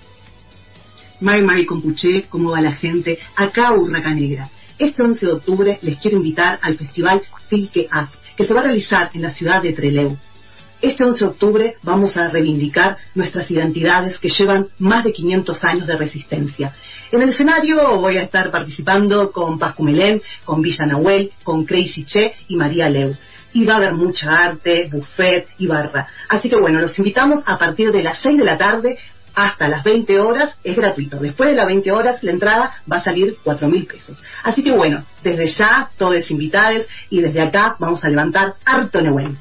Mai Mai Compuché, ¿cómo va la gente? Acá Urraca Negra. Este once de octubre les quiero invitar al festival Filque Af, que se va a realizar en la ciudad de Trelew. Este once de octubre vamos a reivindicar nuestras identidades que llevan más de quinientos años de resistencia. En el escenario voy a estar participando con Paz Cumelén, con Villa Nahuel, con Crazy Che y María Leu. Y va a haber mucha arte, buffet y barra. Así que bueno, los invitamos a partir de las seis de la tarde hasta las veinte horas, es gratuito. Después de las veinte horas la entrada va a salir cuatro mil pesos. Así que bueno, desde ya todos invitados y desde acá vamos a levantar harto Neuel.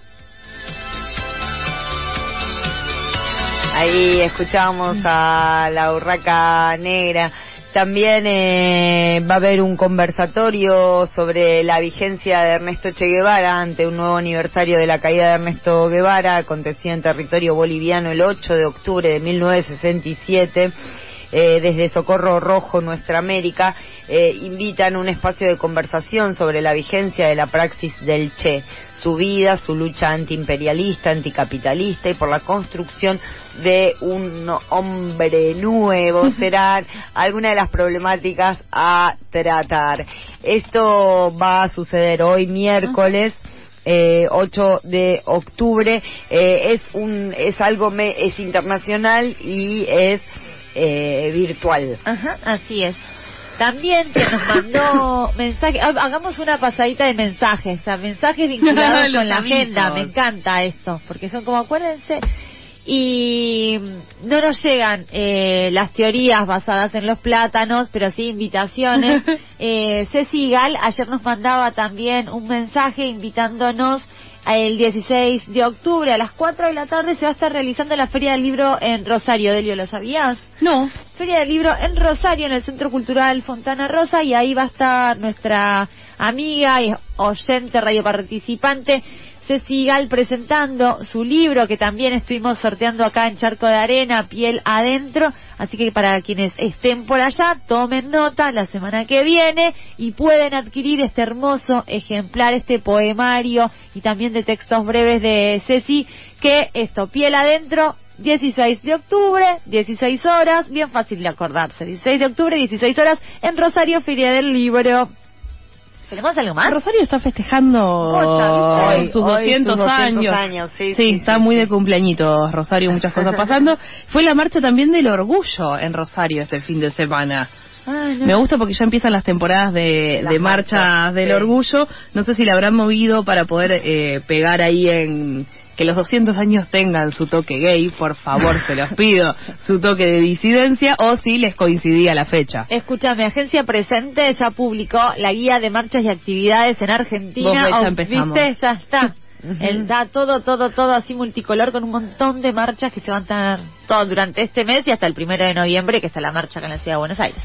Ahí escuchamos a la Urraca Negra. También eh, va a haber un conversatorio sobre la vigencia de Ernesto Che Guevara ante un nuevo aniversario de la caída de Ernesto Guevara, acontecido en territorio boliviano el ocho de octubre de mil novecientos sesenta y siete. Eh, desde Socorro Rojo, Nuestra América, eh, invitan un espacio de conversación sobre la vigencia de la praxis del Che, su vida, su lucha antiimperialista, anticapitalista y por la construcción de un hombre nuevo. Serán algunas de las problemáticas a tratar. Esto va a suceder hoy miércoles Eh, ocho de octubre. Eh, es un es algo me, es internacional y es eh, virtual. Ajá, así es. También se nos mandó mensaje, hagamos una pasadita de mensajes, o sea, mensajes vinculados con la agenda, me encanta esto, porque son como, acuérdense, Y no nos llegan eh, las teorías basadas en los plátanos, pero sí invitaciones. eh, Ceci Gal ayer nos mandaba también un mensaje invitándonos el dieciséis de octubre a las cuatro de la tarde. Se va a estar realizando la Feria del Libro en Rosario. Delio, ¿lo sabías? No. Feria del Libro en Rosario, en el Centro Cultural Fontana Rosa, y ahí va a estar nuestra amiga y oyente radio participante Ceci Gal presentando su libro, que también estuvimos sorteando acá en Charco de Arena, Piel Adentro. Así que para quienes estén por allá, tomen nota la semana que viene y pueden adquirir este hermoso ejemplar, este poemario y también de textos breves de Ceci, que esto, Piel Adentro, dieciséis de octubre, dieciséis horas, bien fácil de acordarse, dieciséis de octubre, dieciséis horas, en Rosario, Feria del Libro. ¿Tenemos algo más? Rosario está festejando hoy, sus, hoy, doscientos sus doscientos años. años. Sí, sí, sí, está sí, muy sí. de cumpleañitos Rosario, muchas cosas pasando. Fue la marcha también del orgullo en Rosario este fin de semana. Ah, no. Me gusta porque ya empiezan las temporadas de, Las de marchas marchas, del sí. orgullo. No sé si la habrán movido para poder eh, pegar ahí en... que los doscientos años tengan su toque gay, por favor, se los pido, su toque de disidencia, o si les coincidía la fecha. Escúchame, Agencia Presente ya publicó la guía de marchas y actividades en Argentina. Vos ves, ya Oh, empezamos. ¿viste? Ya está. Está todo, todo, todo así multicolor, con un montón de marchas que se van a estar todo durante este mes y hasta el primero de noviembre, que está la marcha acá en la Ciudad de Buenos Aires.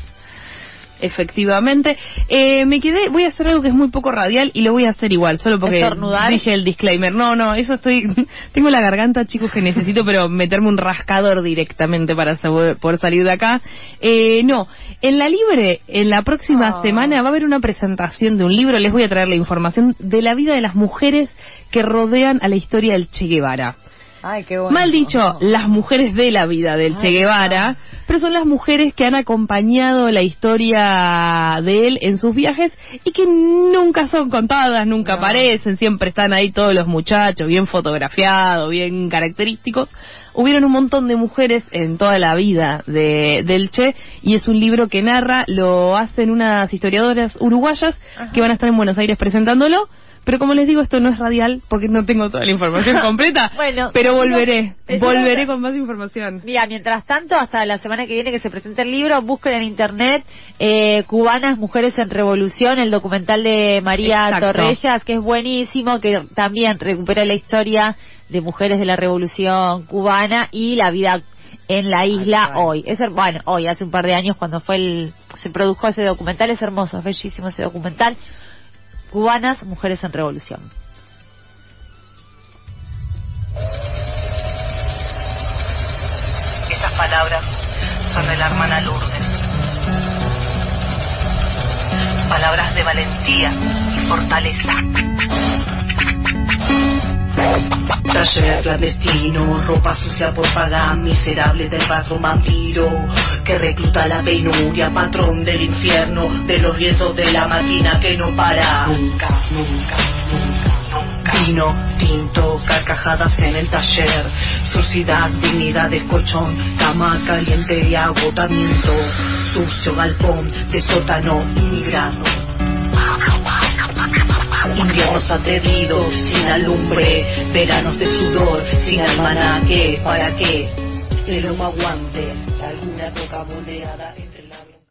Efectivamente. Eh, me quedé, voy a hacer algo que es muy poco radial y lo voy a hacer igual, solo porque ¿Estornudar? dije el disclaimer. No, no, eso estoy, tengo la garganta, chicos, que necesito, pero meterme un rascador directamente para saber- poder salir de acá. Eh, no, en la Libre, en la próxima Oh. semana va a haber una presentación de un libro, les voy a traer la información de la vida de las mujeres que rodean a la historia del Che Guevara. Ay, qué bueno. Mal dicho, las mujeres de la vida del Che Guevara, pero son las mujeres que han acompañado la historia de él en sus viajes y que nunca son contadas, nunca No. aparecen, siempre están ahí todos los muchachos, bien fotografiados, bien característicos. Hubieron un montón de mujeres en toda la vida de, del Che, y es un libro que narra, lo hacen unas historiadoras uruguayas Ajá. que van a estar en Buenos Aires presentándolo. Pero como les digo, esto no es radial porque no tengo toda la información completa. Bueno, pero no, volveré, eso volveré no- con más información. Mira, mientras tanto, hasta la semana que viene que se presente el libro, busquen en internet eh, Cubanas, Mujeres en Revolución, el documental de María Exacto. Torrellas, que es buenísimo, que también recupera la historia de mujeres de la Revolución cubana y la vida en la isla Ay, hoy. Es, her- bueno, hoy, hace un par de años cuando fue el, se produjo ese documental, es hermoso, es bellísimo ese documental. Cubanas, Mujeres en Revolución. Estas palabras son de la hermana Lourdes. Palabras de valentía y fortaleza. Taller clandestino, ropa sucia por pagar, miserable del patrón vampiro que recluta la penuria, patrón del infierno, de los riesgos de la máquina que no para. Nunca, nunca, nunca, nunca. Vino, tinto, carcajadas en el taller, suciedad, dignidad de colchón, cama caliente y agotamiento, sucio galpón de sótano inmigrado. Inviernos atrevidos, sin alumbre, veranos de sudor, sin almanaque, ¿para qué? El lomo aguante, alguna coca boleada entre la...